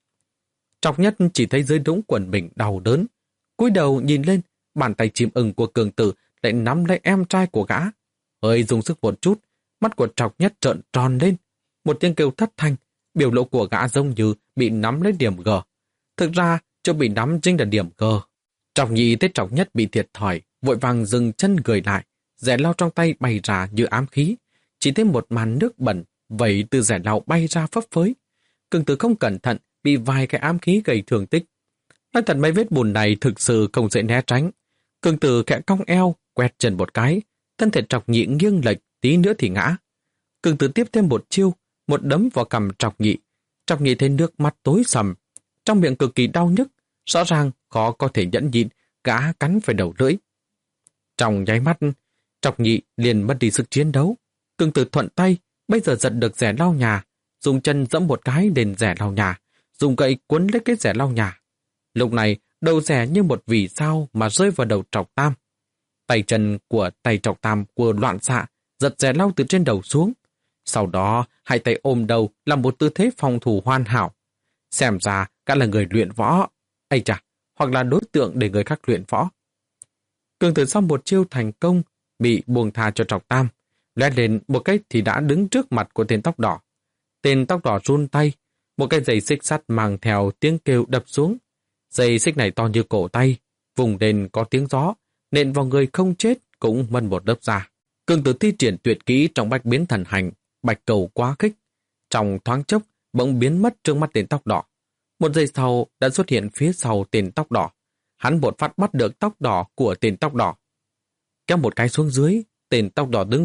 Trọc nhất chỉ thấy dưới đũng quần mình đau đớn. Cúi đầu nhìn lên, bàn tay chim ưng của Cương Tử lại nắm lấy em trai của gã. Hơi dùng sức một chút, mắt của trọc nhất trợn tròn lên. Một tiếng kêu thất thanh, biểu lộ của gã giống như bị nắm lấy điểm G. Thực ra, chỗ bị nắm chính là điểm G. Trọc nhị thấy trọc nhất bị thiệt thòi, vội vàng dừng chân gửi lại, rẻ lau trong tay bay ra như ám khí. Chỉ thêm một màn nước bẩn, vẩy từ rẻ lau bay ra phấp phới. Cương Tử không cẩn thận, bị vài cái ám khí gây thương tích. Nói thật mấy vết bùn này thực sự không dễ né tránh. Cương Tử khẽ cong eo, quẹt chân một cái, thân thể trọc nhị nghiêng lệch, tí nữa thì ngã. Cương Tử tiếp thêm một chiêu, một đấm vào cằm trọc nhị. Trọc nhị thấy nước mắt tối sầm, trong miệng cực kỳ đau nhức, rõ ràng khó có thể nhẫn nhịn, gã cắn phải đầu lưỡi. Trong nháy mắt, trọc nhị liền mất đi sức chiến đấu. Cương Tử thuận tay, bây giờ giật được rẻ lau nhà, dùng chân dẫm một cái lên rẻ lau nhà, dùng gậy cuốn lấy cái rẻ lau nhà. Lúc này, đầu rẻ như một vì sao mà rơi vào đầu trọc tam. Tay chân của tay trọc tam của loạn xạ, giật rẻ lau từ trên đầu xuống. Sau đó, hai tay ôm đầu làm một tư thế phòng thủ hoàn hảo. Xem ra, cả là người luyện võ. Ây chà, hoặc là đối tượng để người khác luyện võ. Cương Tử sau một chiêu thành công, bị buông tha cho trọc tam. Lét lên một cái thì đã đứng trước mặt của tên tóc đỏ. Tên tóc đỏ run tay, một cái dây xích sắt mang theo tiếng kêu đập xuống. Dây xích này to như cổ tay, vùng lên có tiếng gió, nện vào người không chết cũng mân một lớp da. Cương Tử thi triển tuyệt kỹ trong bách biến thần hành, bạch cầu quá khích. Trong thoáng chốc, bỗng biến mất trước mắt tên tóc đỏ. Một giây sau đã xuất hiện phía sau tên tóc đỏ. Hắn một phát bắt được tóc đỏ của tên tóc đỏ. Kéo một cái xuống dưới, tên tóc đỏ đứng vững,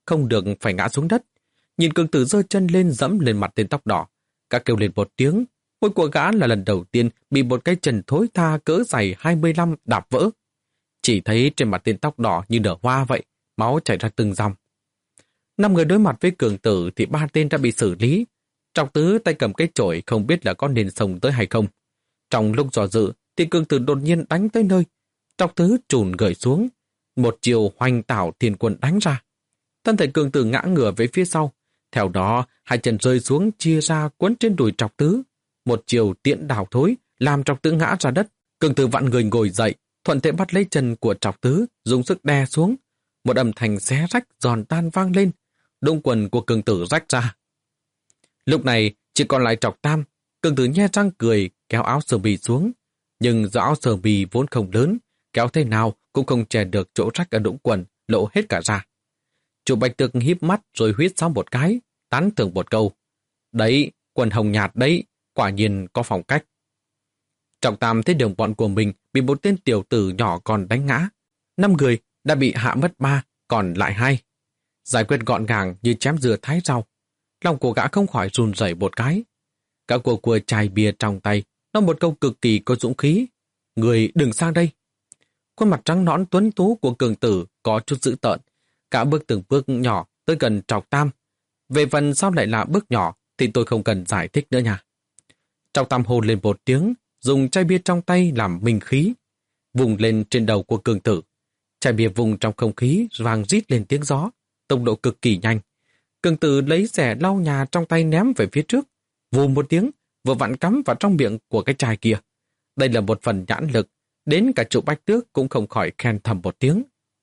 không được phải ngã xuống đất. Nhìn cường tử giơ chân lên dẫm lên mặt tên tóc đỏ. Gã kêu lên một tiếng. Môi của gã là lần đầu tiên bị một cái chân thối tha cỡ dày hai mươi lăm đạp vỡ. Chỉ thấy trên mặt tên tóc đỏ như nở hoa vậy, máu chảy ra từng dòng. Năm người đối mặt với cường tử thì ba tên đã bị xử lý. Trọc Tứ tay cầm cái chổi không biết là có nên xông tới hay không. Trong lúc dò dự thì cường tử đột nhiên đánh tới nơi. Trọc Tứ trùn gởi xuống. Một chiều hoành tảo thiên quân đánh ra. Thân thể cường tử ngã ngửa về phía sau. Theo đó, hai chân rơi xuống chia ra quấn trên đùi Trọc Tứ. Một chiều tiễn đảo thối làm Trọc Tứ ngã ra đất. Cường tử vặn người ngồi dậy, thuận thể bắt lấy chân của Trọc Tứ, dùng sức đè xuống. Một âm thanh xé rách giòn tan vang lên. Đông quần của cường tử rách ra. Lúc này chỉ còn lại Trọc Tam. Cường tử nhe răng cười, kéo áo sơ mi xuống. Nhưng do áo sơ mi vốn không lớn, kéo thế nào cũng không che được chỗ rách ở đũng quần, lộ hết cả ra. Chủ Bạch Tước híp mắt rồi huýt sáo một cái, tán thưởng một câu. Đấy, quần hồng nhạt đấy, quả nhiên có phong cách. Trọc Tam thấy đồng bọn của mình bị một tên tiểu tử nhỏ còn đánh ngã. Năm người đã bị hạ mất ba, còn lại hai. Giải quyết gọn gàng như chém dưa thái rau. Lòng của gã không khỏi run rẩy một cái. Gã của cua chai bia trong tay, nói một câu cực kỳ có dũng khí. Người đừng sang đây. Khuôn mặt trắng nõn tuấn tú của cường tử có chút dữ tợn. Cả bước từng bước nhỏ tới gần Trọc Tam. Về phần sao lại là bước nhỏ thì tôi không cần giải thích nữa nha. Trọc Tam hô lên một tiếng, dùng chai bia trong tay làm minh khí, vùng lên trên đầu của cường tử. Chai bia vùng trong không khí vang rít lên tiếng gió, tốc độ cực kỳ nhanh. Cường tử lấy rẻ lau nhà trong tay ném về phía trước, vù một tiếng, vừa vặn cắm vào trong miệng của cái chai kia. Đây là một phần nhãn lực, đến cả Trụ Bách Tước cũng không khỏi khen thầm một tiếng.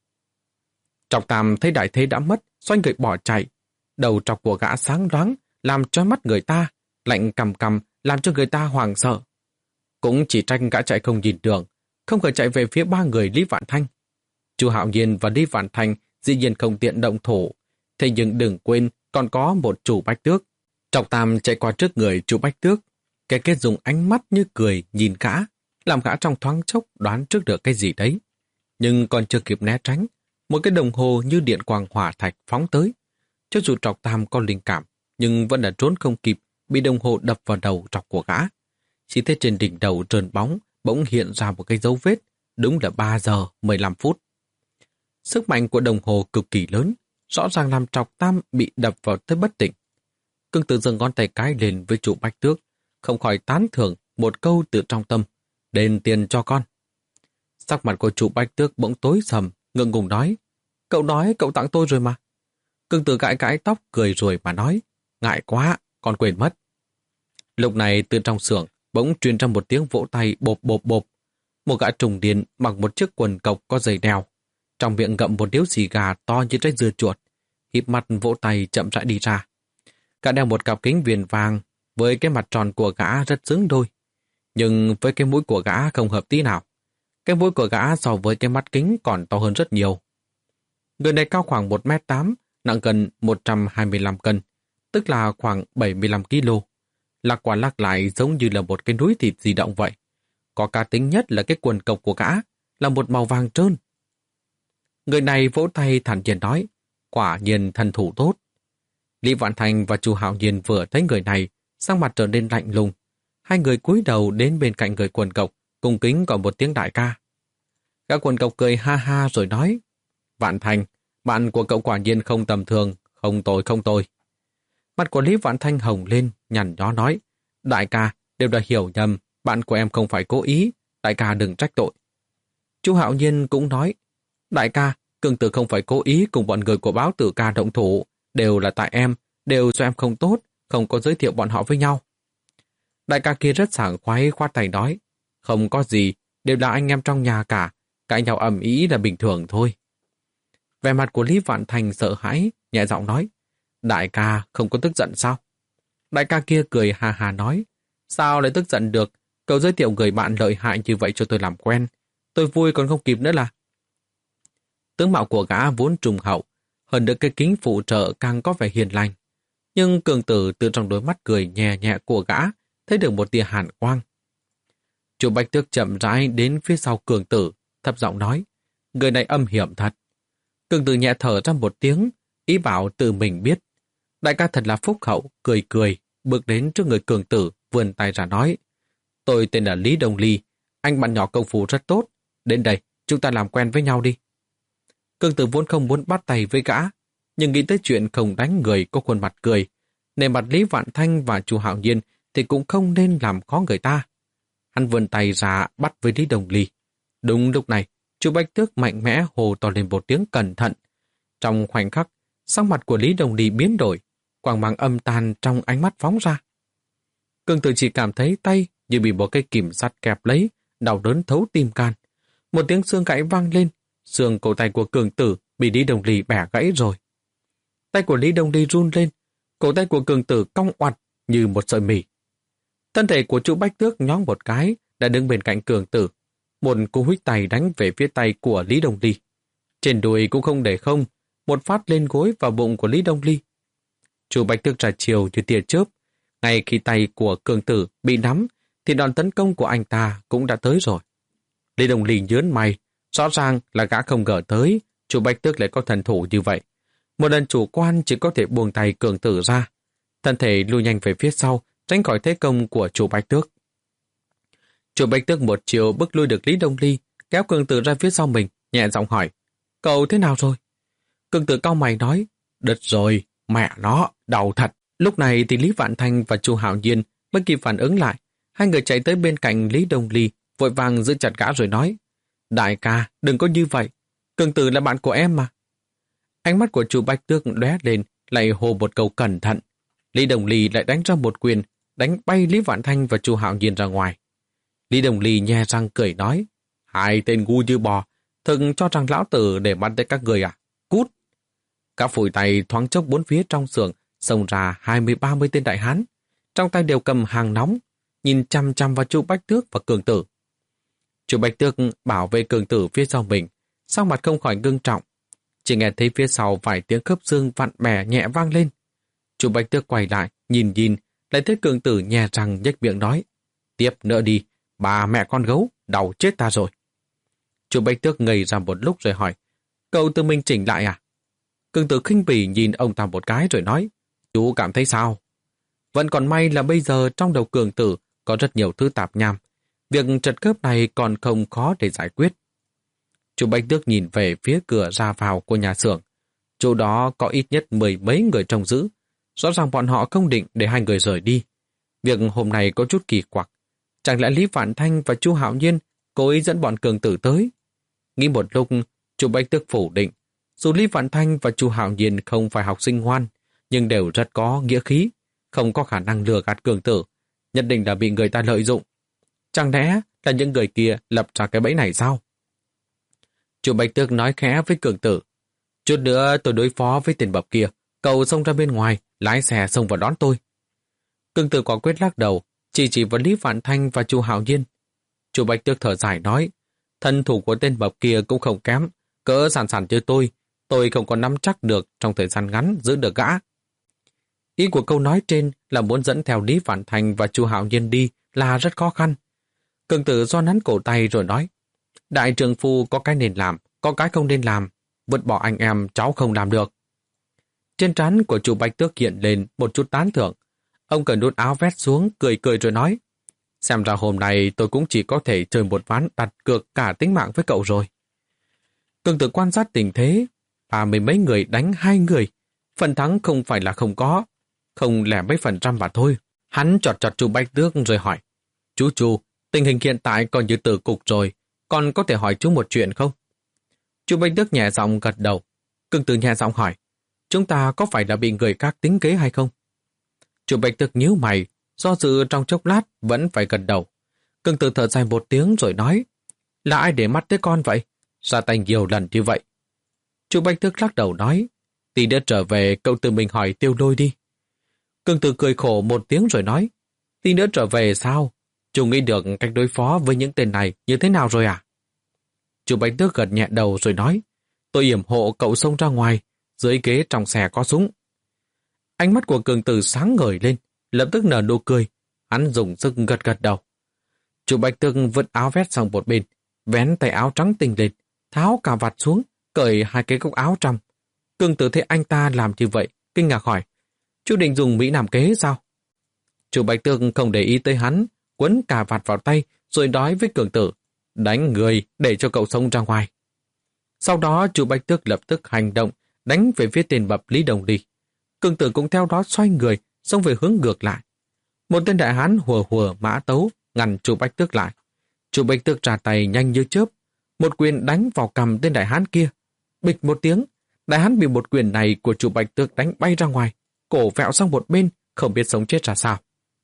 Trọc Tam thấy đại thế đã mất, xoay người bỏ chạy. Đầu trọc của gã sáng loáng, làm cho mắt người ta, lạnh cầm cầm, làm cho người ta hoảng sợ. Cũng chỉ tranh gã chạy không nhìn đường, không khỏi chạy về phía ba người Lý Vạn Thanh. Chu Hạo Nhiên và Lý Vạn Thanh dĩ nhiên không tiện động thổ, thế nhưng đừng quên còn có một Chủ Bách Tước. Trọc Tam chạy qua trước người Chủ Bách Tước, cái kết dùng ánh mắt như cười nhìn gã, làm gã trong thoáng chốc đoán trước được cái gì đấy. Nhưng còn chưa kịp né tránh, một cái đồng hồ như điện quang hỏa thạch phóng tới. Cho dù Trọc Tam có linh cảm, nhưng vẫn là trốn không kịp, bị đồng hồ đập vào đầu trọc của gã. Chỉ thấy trên đỉnh đầu trơn bóng, bỗng hiện ra một cái dấu vết, đúng là ba giờ mười lăm phút. Sức mạnh của đồng hồ cực kỳ lớn, rõ ràng làm Trọc Tam bị đập vào tới bất tỉnh. Cương Tử giơ ngón tay cái lên với Chủ Bách Tước, không khỏi tán thưởng một câu từ trong tâm, đền tiền cho con. Sắc mặt của Chủ Bách Tước bỗng tối sầm, ngượng ngùng nói, cậu nói cậu tặng tôi rồi mà. Cương Tử gãi gãi tóc cười rồi mà nói, ngại quá, con quên mất. Lúc này từ trong xưởng bỗng truyền ra một tiếng vỗ tay bộp bộp bộp. Một gã trùng điền mặc một chiếc quần cộc có dây đeo, trong miệng ngậm một điếu xì gà to như trái dưa chuột, híp mặt vỗ tay chậm rãi đi ra. Gã đeo một cặp kính viền vàng, với cái mặt tròn của gã rất xứng đôi, nhưng với cái mũi của gã không hợp tí nào. Cái mũi của gã so với cái mắt kính còn to hơn rất nhiều. Người này cao khoảng một mét tám, nặng gần một trăm hai mươi lăm cân, tức là khoảng bảy mươi lăm ki lô. Lạc qua lạc lại giống như là một cái núi thịt di động vậy. Có cá tính nhất là cái quần cộc của gã, là một màu vàng trơn. Người này vỗ tay thản nhiên nói, quả nhiên thân thủ tốt. Lý Vạn Thành và Chu Hạo Nhiên vừa thấy người này, sang mặt trở nên lạnh lùng. Hai người cúi đầu đến bên cạnh người quần cộc, cung kính gọi một tiếng đại ca. Các quần cộc cười ha ha rồi nói, Vạn Thành, bạn của cậu quả nhiên không tầm thường, không tồi không tồi. Mặt của Lý Vạn Thanh hồng lên, nhằn nhó nói, đại ca, đều đã hiểu nhầm, bạn của em không phải cố ý, đại ca đừng trách tội. Chu Hạo Nhiên cũng nói, đại ca, Cương Tử không phải cố ý cùng bọn người của báo Tử Ca động thủ, đều là tại em, đều do em không tốt, không có giới thiệu bọn họ với nhau. Đại ca kia rất sảng khoái khoát tay nói, không có gì, đều là anh em trong nhà cả, cãi nhau ầm ĩ là bình thường thôi. Vẻ mặt của Lý Vạn Thành sợ hãi, nhẹ giọng nói, đại ca không có tức giận sao? Đại ca kia cười hà hà nói, sao lại tức giận được, cậu giới thiệu người bạn lợi hại như vậy cho tôi làm quen, tôi vui còn không kịp nữa là. Tướng mạo của gã vốn trùng hậu, hơn nữa cái kính phụ trợ càng có vẻ hiền lành. Nhưng Cường Tử từ trong đôi mắt cười nhẹ nhẹ của gã, thấy được một tia hàn quang. Chủ Bạch Tước chậm rãi đến phía sau Cường Tử, thấp giọng nói, người này âm hiểm thật. Cường Tử nhẹ thở ra một tiếng, ý bảo tự mình biết. Đại ca thật là phúc hậu, cười cười, bước đến trước người Cường Tử, vươn tay ra nói. Tôi tên là Lý Đông Ly, anh bạn nhỏ công phu rất tốt. Đến đây, chúng ta làm quen với nhau đi. Cường Tử vốn không muốn bắt tay với gã, nhưng nghĩ tới chuyện không đánh người có khuôn mặt cười. Nên mặt Lý Vạn Thanh và Chu Hạo Nhiên thì cũng không nên làm khó người ta. Hắn vươn tay ra bắt với Lý Đông Ly. Đúng lúc này, Chu Bạch Tước mạnh mẽ hồ to lên một tiếng cẩn thận. Trong khoảnh khắc, sắc mặt của Lý Đông Ly biến đổi, quang mang âm tàn trong ánh mắt phóng ra. Cường Tử chỉ cảm thấy tay như bị một cây kìm sắt kẹp lấy, đau đớn thấu tim can. Một tiếng xương gãy vang lên, xương cổ tay của Cường Tử bị Lý Đông Ly bẻ gãy rồi. Tay của Lý Đông Ly run lên, cổ tay của Cường Tử cong oặt như một sợi mì. Thân thể của Chu Bách Tước nhón một cái, đã đứng bên cạnh Cường Tử. Một cú huých tay đánh về phía tay của Lý Đông Ly. Trên đùi cũng không để không, một phát lên gối vào bụng của Lý Đông Ly. Chu Bách Tước ra chiều như tia chớp. Ngay khi tay của Cường Tử bị nắm, thì đòn tấn công của anh ta cũng đã tới rồi. Lý Đông Ly nhớn mày, rõ ràng là gã không ngờ tới, Chu Bách Tước lại có thần thủ như vậy. Một lần chủ quan chỉ có thể buông tay Cường Tử ra. Thân thể lùi nhanh về phía sau, tránh khỏi thế công của Chu Bách Tước. Chu Bách Tước một chiều bước lui được Lý Đông Ly, kéo Cường Tử ra phía sau mình, nhẹ giọng hỏi, cậu thế nào rồi? Cường Tử cau mày nói, đứt rồi, mẹ nó, đau thật. Lúc này thì Lý Vạn Thanh và Chu Hạo Nhiên mới kịp phản ứng lại. Hai người chạy tới bên cạnh Lý Đông Ly, vội vàng giữ chặt gã rồi nói, đại ca, đừng có như vậy, Cường Tử là bạn của em mà. Ánh mắt của Chu Bách Tước lóe lên, lại hô một câu cẩn thận. Lý Đông Ly lại đánh ra một quyền, đánh bay Lý Vạn Thanh và Chu Hạo Nhiên ra ngoài. Lý Đông Ly nhe răng cười nói, hai tên ngu như bò, thực cho rằng lão tử để bắn tới các người à? Cút! Các phủi tay thoáng chốc bốn phía trong xưởng, xông ra hai mươi ba mươi tên đại hán, trong tay đều cầm hàng nóng, nhìn chăm chăm vào Chu Bách Tước và Cường Tử. Chu Bách Tước bảo vệ Cường Tử phía sau mình, sắc mặt không khỏi ngưng trọng. Chỉ nghe thấy phía sau vài tiếng khớp xương vặn bẻ nhẹ vang lên. Chu Bách Tước quay lại, nhìn nhìn, lại thấy Cường Tử nhè răng nhếch miệng nói, tiếp nữa đi, bà mẹ con gấu, đau chết ta rồi. Chu Bách Tước ngây ra một lúc rồi hỏi, cậu tự mình chỉnh lại à? Cường Tử khinh bỉ nhìn ông ta một cái rồi nói, chú cảm thấy sao? Vẫn còn may là bây giờ trong đầu Cường Tử có rất nhiều thứ tạp nham. Việc trật khớp này còn không khó để giải quyết. Chu Bách Tước nhìn về phía cửa ra vào của nhà xưởng. Chỗ đó có ít nhất mười mấy người trông giữ. Rõ ràng bọn họ không định để hai người rời đi. Việc hôm nay có chút kỳ quặc. Chẳng lẽ Lý Vạn Thanh và Chu Hạo Nhiên cố ý dẫn bọn Cường Tử tới? Nghĩ một lúc, Chu Bách Tước phủ định. Dù Lý Vạn Thanh và Chu Hạo Nhiên không phải học sinh ngoan, nhưng đều rất có nghĩa khí, không có khả năng lừa gạt Cường Tử, nhất định là bị người ta lợi dụng. Chẳng lẽ là những người kia lập ra cái bẫy này sao? Chu Bách Tước nói khẽ với Cường Tử, chút nữa tôi đối phó với tên bập kia, cậu xông ra bên ngoài, lái xe xông vào đón tôi. Cường Tử quả quyết lắc đầu, chỉ chỉ vào Lý Vạn Thanh và Chu Hạo Nhiên. Chu Bách Tước thở dài nói, thân thủ của tên bập kia cũng không kém, cỡ sẵn sẵn như tôi, tôi không có nắm chắc được trong thời gian ngắn giữ được gã. Ý của câu nói trên là muốn dẫn theo Lý Vạn Thanh và Chu Hạo Nhiên đi là rất khó khăn. Cường Tử do nắn cổ tay rồi nói, đại trượng phu có cái nên làm, có cái không nên làm, vứt bỏ anh em cháu không làm được. Trên trán của Chu Bách Tước hiện lên một chút tán thưởng. Ông cởi nút áo vét xuống, cười cười rồi nói, xem ra hôm nay tôi cũng chỉ có thể chơi một ván đặt cược cả tính mạng với cậu rồi. Cường Tử quan sát tình thế, và mấy mấy người đánh hai người, phần thắng không phải là không có, không lẻ mấy phần trăm mà thôi. Hắn chọt chọt Chu Bách Tước rồi hỏi, chú Chu, tình hình hiện tại còn như tử cục rồi, còn có thể hỏi chú một chuyện không? Chu Bách Tước nhẹ giọng gật đầu. Cường Tử nhẹ giọng hỏi, chúng ta có phải là bị người khác tính kế hay không? Chu Bách Tước nhíu mày, do dự trong chốc lát vẫn phải gật đầu. Cường Tử thở dài một tiếng rồi nói, là ai để mắt tới con vậy? Ra tay nhiều lần như vậy. Chu Bách Tước lắc đầu nói, tí nữa trở về cậu tự mình hỏi Tiêu Lôi đi. Cường Tử cười khổ một tiếng rồi nói, tí nữa trở về sao? Chú nghĩ được cách đối phó với những tên này như thế nào rồi à? Chu Bách Tước gật nhẹ đầu rồi nói, tôi yểm hộ cậu xông ra ngoài, dưới ghế trong xe có súng. Ánh mắt của Cường Tử sáng ngời lên, lập tức nở nụ cười, hắn dùng sức gật gật đầu. Chu Bách Tước vứt áo vét sang một bên, vén tay áo trắng tinh lên, tháo cà vạt xuống, cởi hai cái cúc áo trong. Cương Tử thấy anh ta làm như vậy, kinh ngạc hỏi, chú định dùng Mỹ Nam kế sao? Chu Bạch Tước không để ý tới hắn, quấn cà vạt vào tay rồi nói với Cường Tử, đánh người để cho cậu sống ra ngoài. Sau đó Chu Bạch Tước lập tức hành động, đánh về phía tên bập Lý Đồng Ly. Cường Tử cũng theo đó xoay người, xông về hướng ngược lại. Một tên đại hán hùa hùa mã tấu ngăn Chu Bạch Tước lại. Chu Bạch Tước ra tay nhanh như chớp, một quyền đánh vào cằm tên đại hán kia. Bịch một tiếng, đại hán bị một quyền này của Chu Bạch Tước đánh bay ra ngoài, cổ vẹo sang một bên, không biết sống chết ra sao.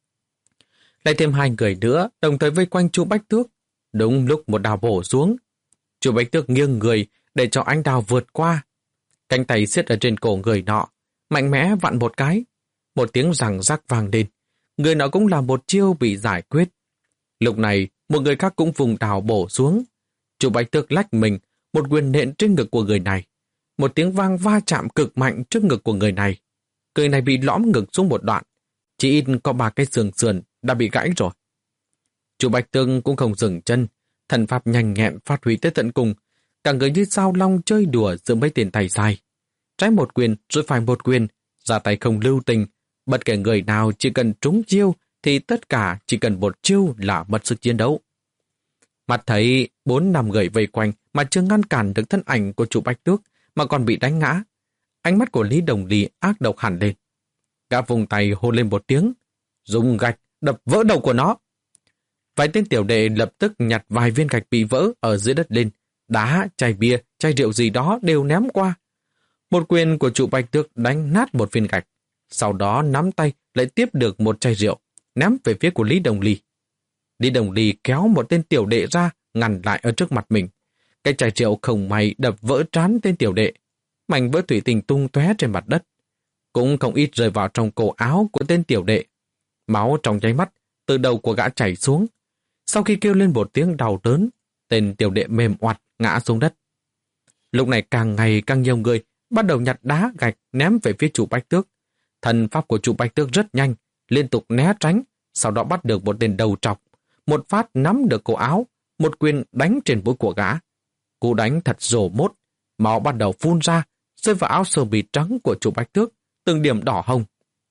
Lại thêm hai người nữa đồng thời vây quanh Chu Bạch Tước. Đúng lúc một đào bổ xuống, Chu Bạch Tước nghiêng người để cho ánh đào vượt qua. Cánh tay siết ở trên cổ người nọ, mạnh mẽ vặn một cái. Một tiếng răng rắc vang lên, người nọ cũng là một chiêu bị giải quyết. Lúc này, một người khác cũng vùng đào bổ xuống. Chu Bạch Tước lách mình, một quyền nện trên ngực của người này. Một tiếng vang va chạm cực mạnh trước ngực của người này. Người này bị lõm ngực xuống một đoạn, chỉ ít có ba cái xương sườn đã bị gãy rồi. Chu Bạch Tước cũng không dừng chân, thần pháp nhanh nhẹn phát huy tới tận cùng, cả người như sao long chơi đùa giữa mấy tiền tay dài. Trái một quyền rồi phải một quyền, ra tay không lưu tình, bất kể người nào chỉ cần trúng chiêu thì tất cả chỉ cần một chiêu là mất sức chiến đấu. Mặt thấy bốn năm người vây quanh mà chưa ngăn cản được thân ảnh của Chu Bạch Tước mà còn bị đánh ngã. Ánh mắt của Lý Đồng Ly ác độc hẳn lên. Gã vùng tay hô lên một tiếng, dùng gạch đập vỡ đầu của nó. Vài tên tiểu đệ lập tức nhặt vài viên gạch bị vỡ ở dưới đất lên, đá, chai bia, chai rượu gì đó đều ném qua. Một quyền của Chu Bạch Tước đánh nát một viên gạch, sau đó nắm tay lại tiếp được một chai rượu, ném về phía của Lý Đồng Ly. Lý Đồng Ly kéo một tên tiểu đệ ra, ngăn lại ở trước mặt mình. Cái chai rượu không may đập vỡ trán tên tiểu đệ, mảnh vỡ thủy tinh tung tóe trên mặt đất. Cũng không ít rơi vào trong cổ áo của tên tiểu đệ. Máu trong nháy mắt từ đầu của gã chảy xuống. Sau khi kêu lên một tiếng đau đớn, tên tiểu đệ mềm oặt ngã xuống đất. Lúc này càng ngày càng nhiều người bắt đầu nhặt đá gạch ném về phía Chu Bạch Tước. Thần pháp của Chu Bạch Tước rất nhanh, liên tục né tránh, sau đó bắt được một tên đầu trọc, một phát nắm được cổ áo, một quyền đánh trên mũi của gã. Cú đánh thật rồ mốt, máu bắt đầu phun ra, rơi vào áo sơ mi trắng của Chu Bạch Tước, từng điểm đỏ hồng.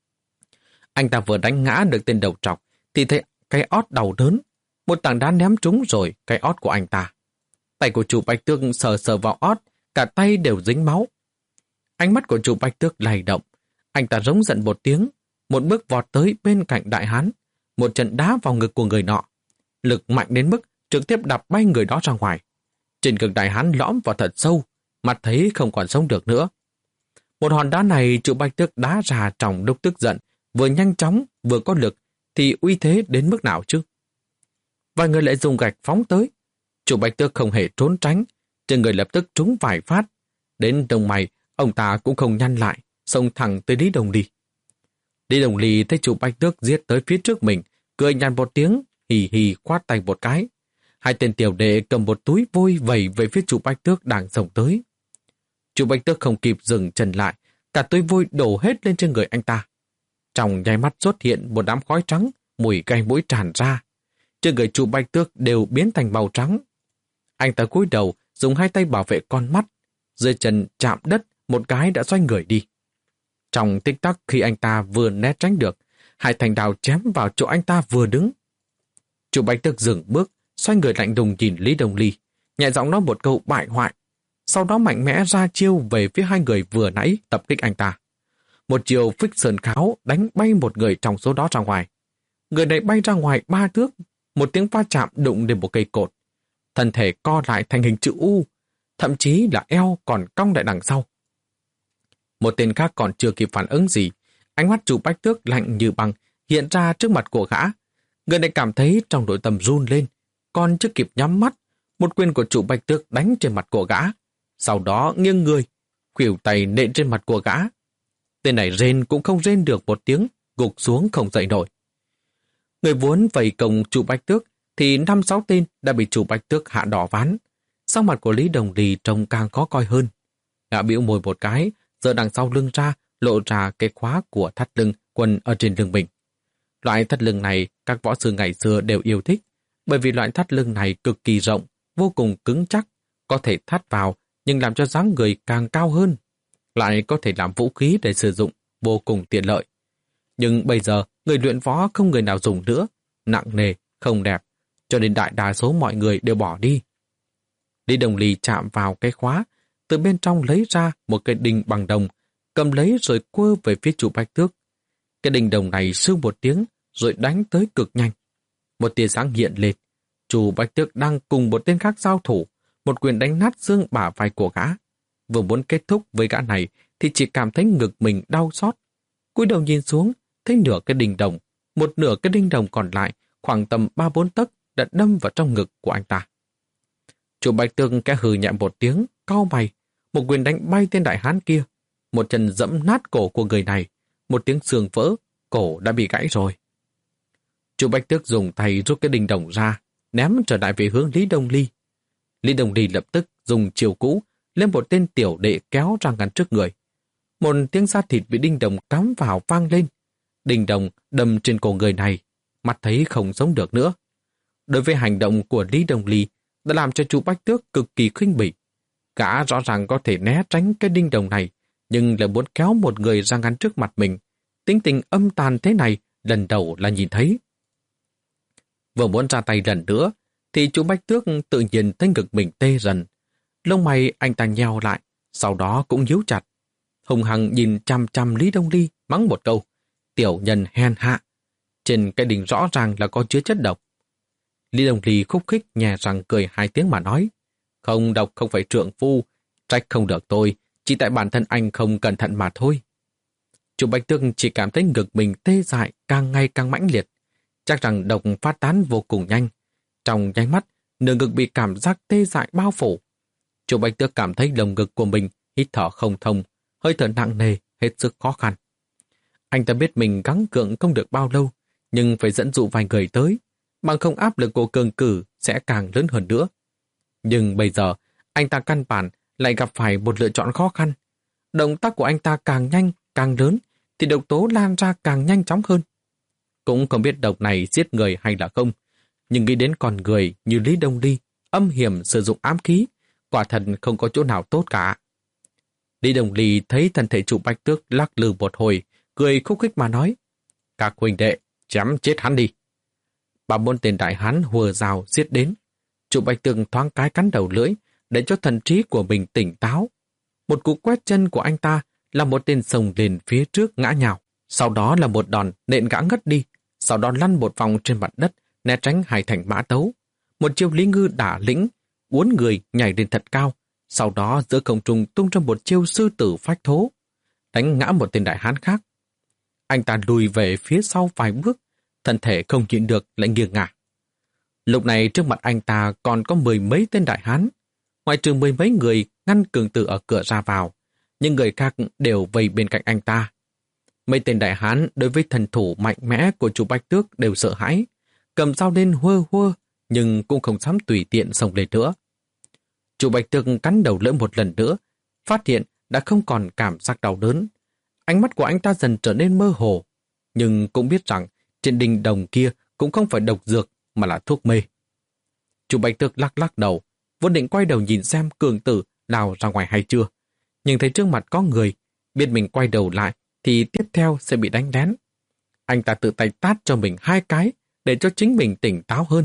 Anh ta vừa đánh ngã được tên đầu trọc, thì thấy cái ót đau đớn, một tảng đá ném trúng rồi cái ót của anh ta. Tay của Chu Bạch Tước sờ sờ vào ót, cả tay đều dính máu. Ánh mắt của Chu Bạch Tước lay động, anh ta rống giận một tiếng, một bước vọt tới bên cạnh đại hán, một trận đá vào ngực của người nọ. Lực mạnh đến mức trực tiếp đập bay người đó ra ngoài. Trên ngực đại hán lõm vào thật sâu, mặt thấy không còn sống được nữa. Một hòn đá này Chu Bạch Tước đá ra trong lúc tức giận, vừa nhanh chóng vừa có lực, thì uy thế đến mức nào chứ? Vài người lại dùng gạch phóng tới. Chu Bạch Tước không hề trốn tránh, trên người lập tức trúng vài phát. Đến đồng mày, ông ta cũng không nhăn lại, xông thẳng tới Lý Đồng Ly. Lý Đồng Ly thấy Chu Bạch Tước giết tới phía trước mình, cười nhàn một tiếng, hì hì quát tay một cái. Hai tên tiểu đệ cầm một túi vôi vẩy về phía Chu Bạch Tước đang xông tới. Chu Bạch Tước không kịp dừng chân lại, cả túi vôi đổ hết lên trên người anh ta. Trong nháy mắt xuất hiện một đám khói trắng, mùi gai mũi tràn ra. Trên người Chu Bạch Tước đều biến thành màu trắng. Anh ta cúi đầu, dùng hai tay bảo vệ con mắt. Dưới chân chạm đất, một cái đã xoay người đi. Trong tích tắc khi anh ta vừa né tránh được, hai thanh đao chém vào chỗ anh ta vừa đứng. Chu Bạch Tước dừng bước, xoay người lạnh lùng nhìn Lý Đồng Ly, nhẹ giọng nói một câu bại hoại. Sau đó mạnh mẽ ra chiêu về phía hai người vừa nãy tập kích anh ta. Một chiều phích sơn kháo đánh bay một người trong số đó ra ngoài. Người này bay ra ngoài ba thước, một tiếng va chạm đụng lên một cây cột. Thân thể co lại thành hình chữ U, thậm chí là eo còn cong lại đằng sau. Một tên khác còn chưa kịp phản ứng gì, ánh mắt Chu Bạch Tước lạnh như băng hiện ra trước mặt của gã. Người này cảm thấy trong nội tâm run lên, còn chưa kịp nhắm mắt, một quyền của Chu Bạch Tước đánh trên mặt của gã, sau đó nghiêng người, khuỷu tay nện trên mặt của gã. Tên này rên cũng không rên được một tiếng, gục xuống không dậy nổi. Người vốn vây công Chu Bạch Tước thì năm sáu tên đã bị Chu Bạch Tước hạ đỏ ván. Sắc mặt của Lý Đồng Ly trông càng khó coi hơn. Gã bĩu môi một cái, giơ đằng sau lưng ra, lộ ra cái khóa của thắt lưng quần ở trên lưng mình. Loại thắt lưng này các võ sư ngày xưa đều yêu thích, bởi vì loại thắt lưng này cực kỳ rộng, vô cùng cứng chắc, có thể thắt vào nhưng làm cho dáng người càng cao hơn. lại có thể làm vũ khí để sử dụng, vô cùng tiện lợi. Nhưng bây giờ, người luyện võ không người nào dùng nữa, nặng nề, không đẹp, cho nên đại đa số mọi người đều bỏ đi. Lý Đồng Ly chạm vào cái khóa, từ bên trong lấy ra một cái đinh bằng đồng, cầm lấy rồi quơ về phía Chu Bạch Tước. Cái đinh đồng này sưu một tiếng, rồi đánh tới cực nhanh. Một tia sáng hiện lên, Chu Bạch Tước đang cùng một tên khác giao thủ, một quyền đánh nát xương bả vai của gã. Vừa muốn kết thúc với gã này, thì chỉ cảm thấy ngực mình đau xót. Cúi đầu nhìn xuống, thấy nửa cái đinh đồng, một nửa cái đinh đồng còn lại, khoảng tầm ba bốn tấc đã đâm vào trong ngực của anh ta. Chu Bạch Tước cái hừ nhẹ một tiếng, cau mày, một quyền đánh bay tên đại hán kia, một chân dẫm nát cổ của người này, một tiếng xương vỡ, cổ đã bị gãy rồi. Chu Bạch Tước dùng tay rút cái đinh đồng ra, ném trở lại về hướng Lý Đông Ly. Lý Đông Ly lập tức dùng chiều cũ lên một tên tiểu đệ kéo ra ngăn trước người. Một tiếng da thịt bị đinh đồng cắm vào vang lên. Đinh đồng đâm trên cổ người này, mắt thấy không sống được nữa. Đối với hành động của Lý Đông Ly đã làm cho Chu Bạch Tước cực kỳ khinh bỉ. Gã rõ ràng có thể né tránh cái đinh đồng này, nhưng lại muốn kéo một người ra ngăn trước mặt mình. Tính tình âm tàn thế này lần đầu là nhìn thấy. Vừa muốn ra tay lần nữa, thì Chu Bạch Tước tự nhiên thấy ngực mình tê dần. Lông mày anh ta nheo lại, sau đó cũng nhíu chặt. Hùng hăng nhìn chăm chăm Lý Đông Ly, mắng một câu: tiểu nhân hèn hạ. Trên cái đỉnh rõ ràng là có chứa chất độc. Lý Đông Ly khúc khích nhè răng cười hai tiếng mà nói: không độc không phải trượng phu, trách không được tôi, chỉ tại bản thân anh không cẩn thận mà thôi. Chu Bạch Tước chỉ cảm thấy ngực mình tê dại càng ngày càng mãnh liệt. Chắc rằng độc phát tán vô cùng nhanh. Trong nháy mắt, nửa ngực bị cảm giác tê dại bao phủ. Chu Bạch Tước cảm thấy lồng ngực của mình hít thở không thông, hơi thở nặng nề, hết sức khó khăn. Anh ta biết mình gắng gượng không được bao lâu, nhưng phải dẫn dụ vài người tới, bằng không áp lực của cường cử sẽ càng lớn hơn nữa. Nhưng bây giờ, anh ta căn bản lại gặp phải một lựa chọn khó khăn. Động tác của anh ta càng nhanh, càng lớn, thì độc tố lan ra càng nhanh chóng hơn. Cũng không biết độc này giết người hay là không, nhưng nghĩ đến con người như Lý Đông Ly, âm hiểm sử dụng ám khí, quả thật không có chỗ nào tốt cả. Lý Đông Ly thấy thân thể Chu Bạch Tước lắc lư một hồi, cười khúc khích mà nói: các huynh đệ, chém chết hắn đi. Ba bốn tên đại hán hùa rào giết đến. Chu Bạch Tước thoáng cái cắn đầu lưỡi, để cho thần trí của mình tỉnh táo. Một cú quét chân của anh ta là một tên sồng lên phía trước ngã nhào, sau đó là một đòn nện gã ngất đi, sau đó lăn một vòng trên mặt đất, né tránh hai thành mã tấu. Một chiêu Lý Ngư đả lĩnh, uốn người nhảy lên thật cao, sau đó giữa không trung tung ra một chiêu sư tử phách thố, đánh ngã một tên đại hán khác. Anh ta lùi về phía sau vài bước, thân thể không nhịn được lại nghiêng ngả. Lúc này trước mặt anh ta còn có mười mấy tên đại hán, ngoại trừ mười mấy người ngăn cường tử ở cửa ra vào, nhưng người khác đều vây bên cạnh anh ta. Mấy tên đại hán đối với thần thủ mạnh mẽ của Chu Bạch Tước đều sợ hãi, cầm dao lên huơ huơ, nhưng cũng không dám tùy tiện xông lên nữa. Chu Bạch Tước cắn đầu lưỡi một lần nữa, phát hiện đã không còn cảm giác đau đớn. Ánh mắt của anh ta dần trở nên mơ hồ, nhưng cũng biết rằng trên đinh đồng kia cũng không phải độc dược mà là thuốc mê. Chu Bạch Tước lắc lắc đầu, vốn định quay đầu nhìn xem cường tử nào ra ngoài hay chưa, nhưng thấy trước mặt có người, biết mình quay đầu lại thì tiếp theo sẽ bị đánh lén. Anh ta tự tay tát cho mình hai cái để cho chính mình tỉnh táo hơn.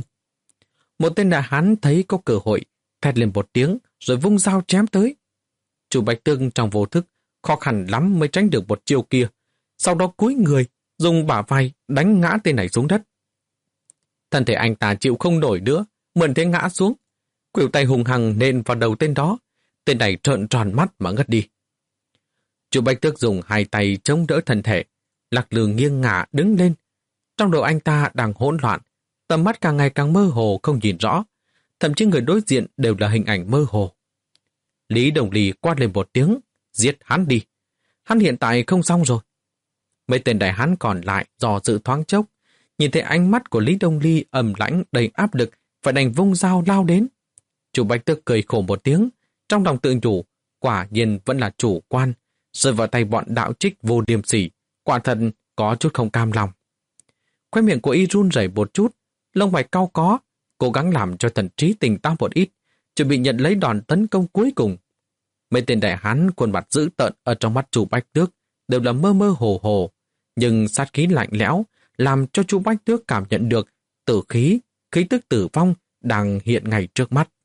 Một tên đại hán thấy có cơ hội, thét lên một tiếng rồi vung dao chém tới. Chu Bạch Tước trong vô thức khó khăn lắm mới tránh được một chiêu kia, sau đó cúi người dùng bả vai đánh ngã tên này xuống đất. Thân thể anh ta chịu không nổi nữa, mượn thế ngã xuống, khuỷu tay hùng hăng nện vào đầu tên đó. Tên này trợn tròn mắt mà ngất đi. Chu Bạch Tước dùng hai tay chống đỡ thân thể, lắc lư nghiêng ngả đứng lên. Trong đầu anh ta đang hỗn loạn, tầm mắt càng ngày càng mơ hồ không nhìn rõ, thậm chí người đối diện đều là hình ảnh mơ hồ. Lý Đồng Ly quát lên một tiếng: giết hắn đi, hắn hiện tại không xong rồi. Mấy tên đại hán còn lại dò dự thoáng chốc, nhìn thấy ánh mắt của Lý Đông Ly ầm lãnh đầy áp lực, phải đành vung dao lao đến. Chu Bạch Tước cười khổ một tiếng, trong lòng tự nhủ, quả nhiên vẫn là chủ quan, rơi vào tay bọn đạo trích vô liêm sỉ, quả thật có chút không cam lòng. Khóe miệng của y run rẩy một chút, lông mày cau có, cố gắng làm cho thần trí tỉnh táo một ít, chuẩn bị nhận lấy đòn tấn công cuối cùng. Mấy tên đại hán khuôn mặt dữ tợn ở trong mắt Chu Bách Tước đều là mơ mơ hồ hồ, nhưng sát khí lạnh lẽo làm cho Chu Bách Tước cảm nhận được tử khí, khí tức tử vong đang hiện ngay trước mắt.